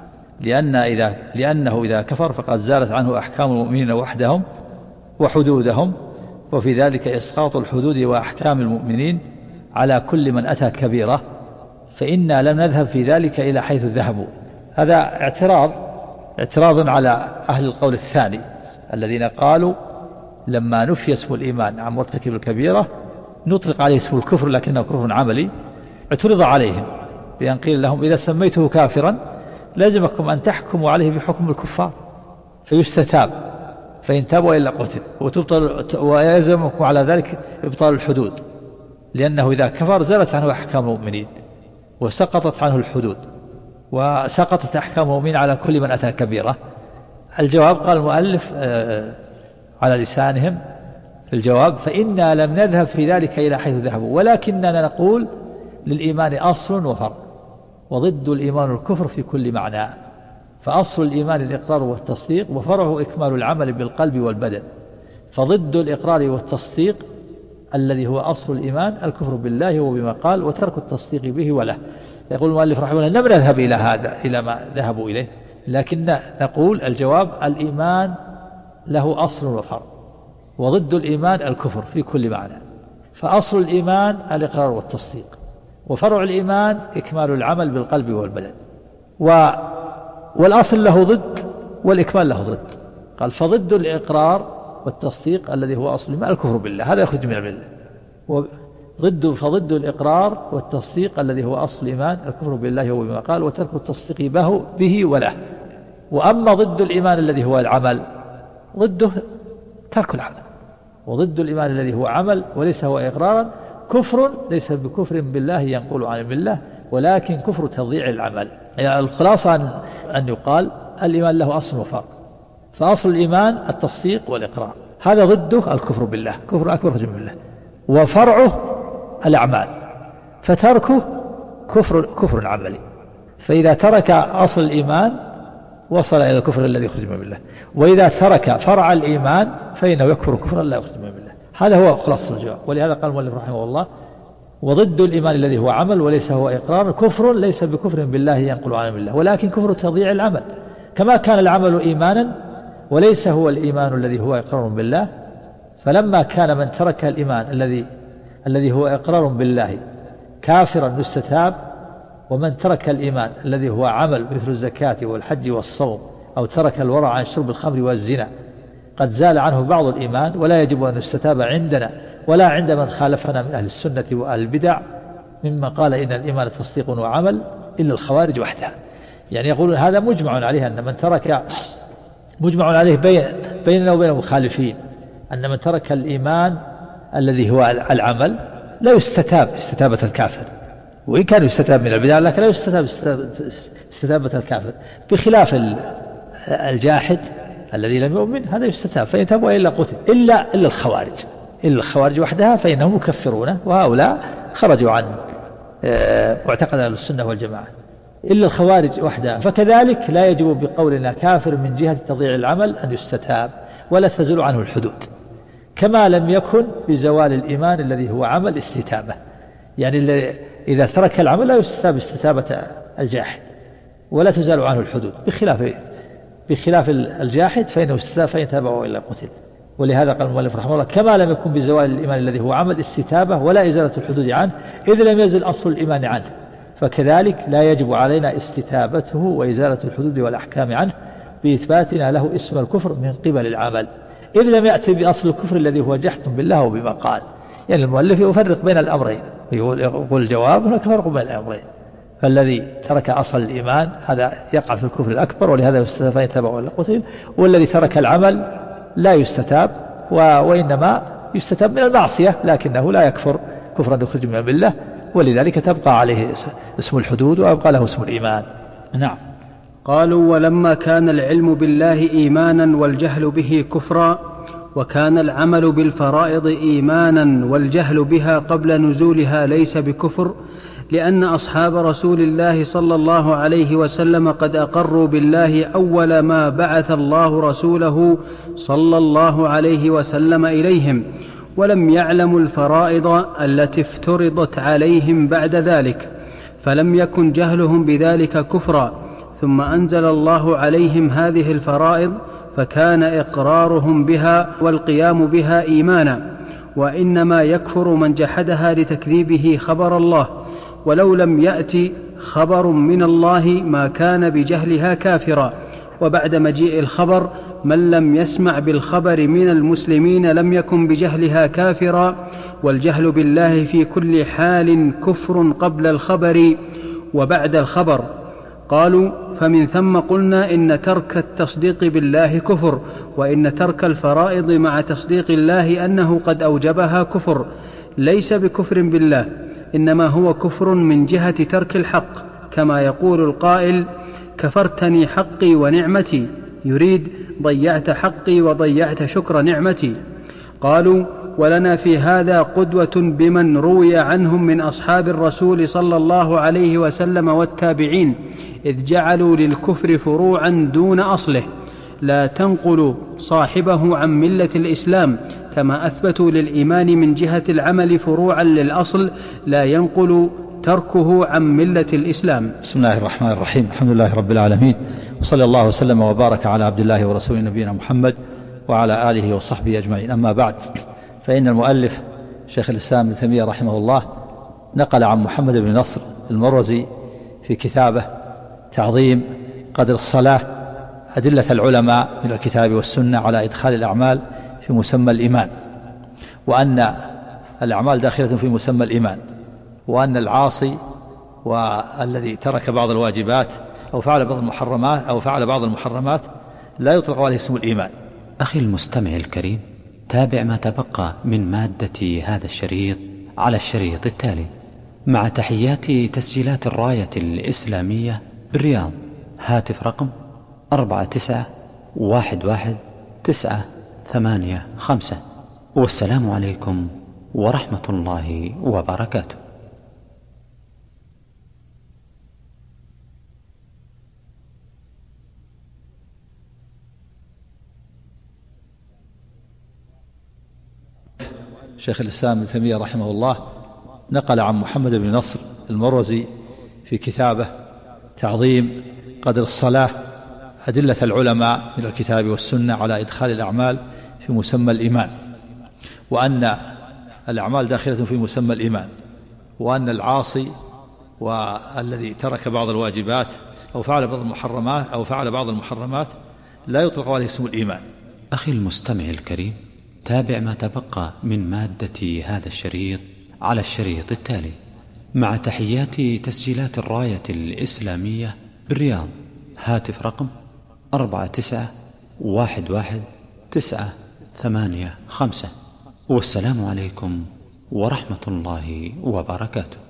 لأنه إذا كفر فقد زالت عنه أحكام المؤمنين وحدهم وحدودهم، وفي ذلك إسقاط الحدود وأحكام المؤمنين على كل من أتى كبيرة، فإنا لم نذهب في ذلك إلى حيث ذهبوا. هذا اعتراض على أهل القول الثاني الذين قالوا لما نفي اسم الإيمان عن مرتكب الكبيرة نطلق عليه اسم الكفر لكنه كفر عملي. اعترض عليهم بأن قيل لهم إذا سميته كافرا لازمكم أن تحكموا عليه بحكم الكفار فيستتاب، فإن تاب وإلا قتل، ويلزمكم على ذلك إبطال الحدود، لأنه إذا كفر زالت عنه أحكام المؤمنين وسقطت عنه الحدود وسقطت أحكام المؤمنين على كل من أتى كبيرة. الجواب قال المؤلف على لسانهم في الجواب فإنا لم نذهب في ذلك إلى حيث ذهبوا، ولكننا نقول للإيمان أصل وفرع، وضد الإيمان الكفر في كل معنى، فأصل الإيمان الإقرار والتصديق، وفرعه إكمال العمل بالقلب والبدن، فضد الإقرار والتصديق الذي هو أصل الإيمان الكفر بالله وبما قال وترك التصديق به وله. يقول المؤلف رحمه الله لم نذهب إلى هذا إلى ما ذهبوا إليه، لكن نقول الجواب الإيمان له أصل وفرع، وضد الإيمان الكفر في كل معنى، فأصل الإيمان الإقرار والتصديق، وفرع الإيمان إكمال العمل بالقلب والبدن، والأصل له ضد والإكمال له ضد. قال فضد الإقرار والتصديق الذي هو أصل الإيمان الكفر بالله، هذا يخرج من الملة، فضد الإقرار والتصديق الذي هو أصل الإيمان الكفر بالله وبما قال وترك التصديق به وله. وأما ضد الإيمان الذي هو العمل ضده ترك العمل، وضد الإيمان الذي هو عمل وليس هو إقرارا كفر ليس بكفر بالله ينقل عن بالله، ولكن كفر تضييع العمل. يعني الخلاصة أن يقال الإيمان له أصل وفرع، فأصل الإيمان التصديق والإقرار، هذا ضده الكفر بالله، كفر أكبر خرج من الله، وفرعه الأعمال، فتركه كفر عملي. فإذا ترك أصل الإيمان وصل إلى الكفر الذي يخرج من الله، وإذا ترك فرع الإيمان فإنه يكفر كفرا لا يخرج من الله. هذا هو خلاص الجواب. ولهذا قال المؤلف رحمه الله: وضد الإيمان الذي هو عمل وليس هو إقرار كفر ليس بكفر بالله ينقل عن الله، ولكن كفر تضييع العمل. كما كان العمل إيمانا وليس هو الإيمان الذي هو إقرار بالله، فلما كان من ترك الإيمان الذي هو إقرار بالله كافرا يستتاب، ومن ترك الإيمان الذي هو عمل مثل الزكاة والحج والصوم أو ترك الورع عن شرب الخمر والزنا قد زال عنه بعض الإيمان ولا يجب أن يستتاب عندنا ولا عند من خالفنا من أهل السنة وأهل البدع مما قال إن الإيمان تصديق وعمل إلا الخوارج وحدها. يعني يقولون هذا مجمع عليه، أن من ترك مجمع عليه بيننا وبين المخالفين أن من ترك الإيمان الذي هو العمل لا يستتاب استتابة الكافر، وإن كان يستتاب من البدع لكن لا يستتاب استتابة الكافر، بخلاف الجاحد الذي لم يؤمن هذا يستتاب فإن تاب وإلا قتل، إلا الخوارج وحدها فإنهم مكفرون، وهؤلاء خرجوا عن معتقد أهل السنة والجماعة. إلا الخوارج وحدها، فكذلك لا يجب بقولنا كافر من جهة تضييع العمل أن يستتاب ولا تزول عنه الحدود، كما لم يكن بزوال الإيمان الذي هو عمل استتابة. يعني إذا ترك العمل لا يستتاب استتابة الجاحد ولا تزال عنه الحدود، بخلاف الجاحد فإنه استتاب فإن تاب وإلا قتل. ولهذا قال المؤلف رحمه الله: كما لم يكن بزوال الإيمان الذي هو عمل استتابة ولا إزالة الحدود عنه إذ لم يزل أصل الإيمان عنه، فكذلك لا يجب علينا استتابته وإزالة الحدود والأحكام عنه بإثباتنا له اسم الكفر من قبل العمل، إذ لم يأتي بأصل الكفر الذي هو جحد بالله وبما قال. يعني المؤلف يفرق بين الأمرين، يقول الجواب هناك فرق بين الأمرين، فالذي ترك أصل الإيمان هذا يقع في الكفر الأكبر ولهذا يستتاب فإن تاب وإلا قتل، والذي ترك العمل لا يستتاب وإنما يستتاب من المعصية لكنه لا يكفر كفرا يخرج من الملة، ولذلك تبقى عليه اسم الحدود ويبقى له اسم الإيمان. نعم. قالوا: ولما كان العلم بالله إيمانا والجهل به كفرا، وكان العمل بالفرائض إيمانا والجهل بها قبل نزولها ليس بكفر، لأن أصحاب رسول الله صلى الله عليه وسلم قد أقروا بالله أول ما بعث الله رسوله صلى الله عليه وسلم إليهم، ولم يعلموا الفرائض التي افترضت عليهم بعد ذلك، فلم يكن جهلهم بذلك كفرا، ثم أنزل الله عليهم هذه الفرائض فكان إقرارهم بها والقيام بها إيمانا، وإنما يكفر من جحدها لتكذيبه خبر الله، ولو لم يأتي خبر من الله ما كان بجهلها كافرا. وبعد مجيء الخبر من لم يسمع بالخبر من المسلمين لم يكن بجهلها كافرا، والجهل بالله في كل حال كفر قبل الخبر وبعد الخبر. قالوا: فمن ثم قلنا إن ترك التصديق بالله كفر، وإن ترك الفرائض مع تصديق الله أنه قد أوجبها كفر، ليس بكفر بالله، إنما هو كفر من جهة ترك الحق، كما يقول القائل: كفرتني حقي ونعمتي، يريد ضيعت حقي وضيعت شكر نعمتي. قالوا: ولنا في هذا قدوة بمن روي عنهم من أصحاب الرسول صلى الله عليه وسلم والتابعين، إذ جعلوا للكفر فروعا دون أصله لا تنقل صاحبه عن ملة الإسلام، كما أثبتوا للإيمان من جهة العمل فروعا للأصل لا ينقل تركه عن ملة الإسلام. بسم الله الرحمن الرحيم، الحمد لله رب العالمين، وصلى الله وسلم وبارك على عبد الله ورسوله نبينا محمد وعلى آله وصحبه أجمعين. أما بعد، فإن المؤلف شيخ الإسلام ابن تيمية رحمه الله نقل عن محمد بن نصر المروزي في كتابه تعظيم قدر الصلاة أدلة العلماء من الكتاب والسنة على إدخال الأعمال في مسمى الإيمان، وأن الأعمال داخلة في مسمى الإيمان، وأن العاصي والذي ترك بعض الواجبات أو فعل بعض المحرمات لا يطلق عليه اسم الإيمان. أخي المستمع الكريم، تابع ما تبقى من مادة هذا الشريط على الشريط التالي، مع تحيات تسجيلات الراية الإسلامية بالرياض. هاتف رقم 49111985. والسلام عليكم ورحمة الله وبركاته. شيخ الإسلام ابن تيمية رحمه الله نقل عن محمد بن نصر المروزي في كتابه تعظيم قدر الصلاة أدلة العلماء من الكتاب والسنة على إدخال الأعمال في مسمى الإيمان، وأن الأعمال داخلة في مسمى الإيمان، وأن العاصي والذي ترك بعض الواجبات أو فعل بعض المحرمات لا يطلق عليه اسم الإيمان. أخي المستمع الكريم، تابع ما تبقى من مادة هذا الشريط على الشريط التالي، مع تحيات تسجيلات الراية الإسلامية بالرياض. هاتف رقم 49111985. والسلام عليكم ورحمة الله وبركاته.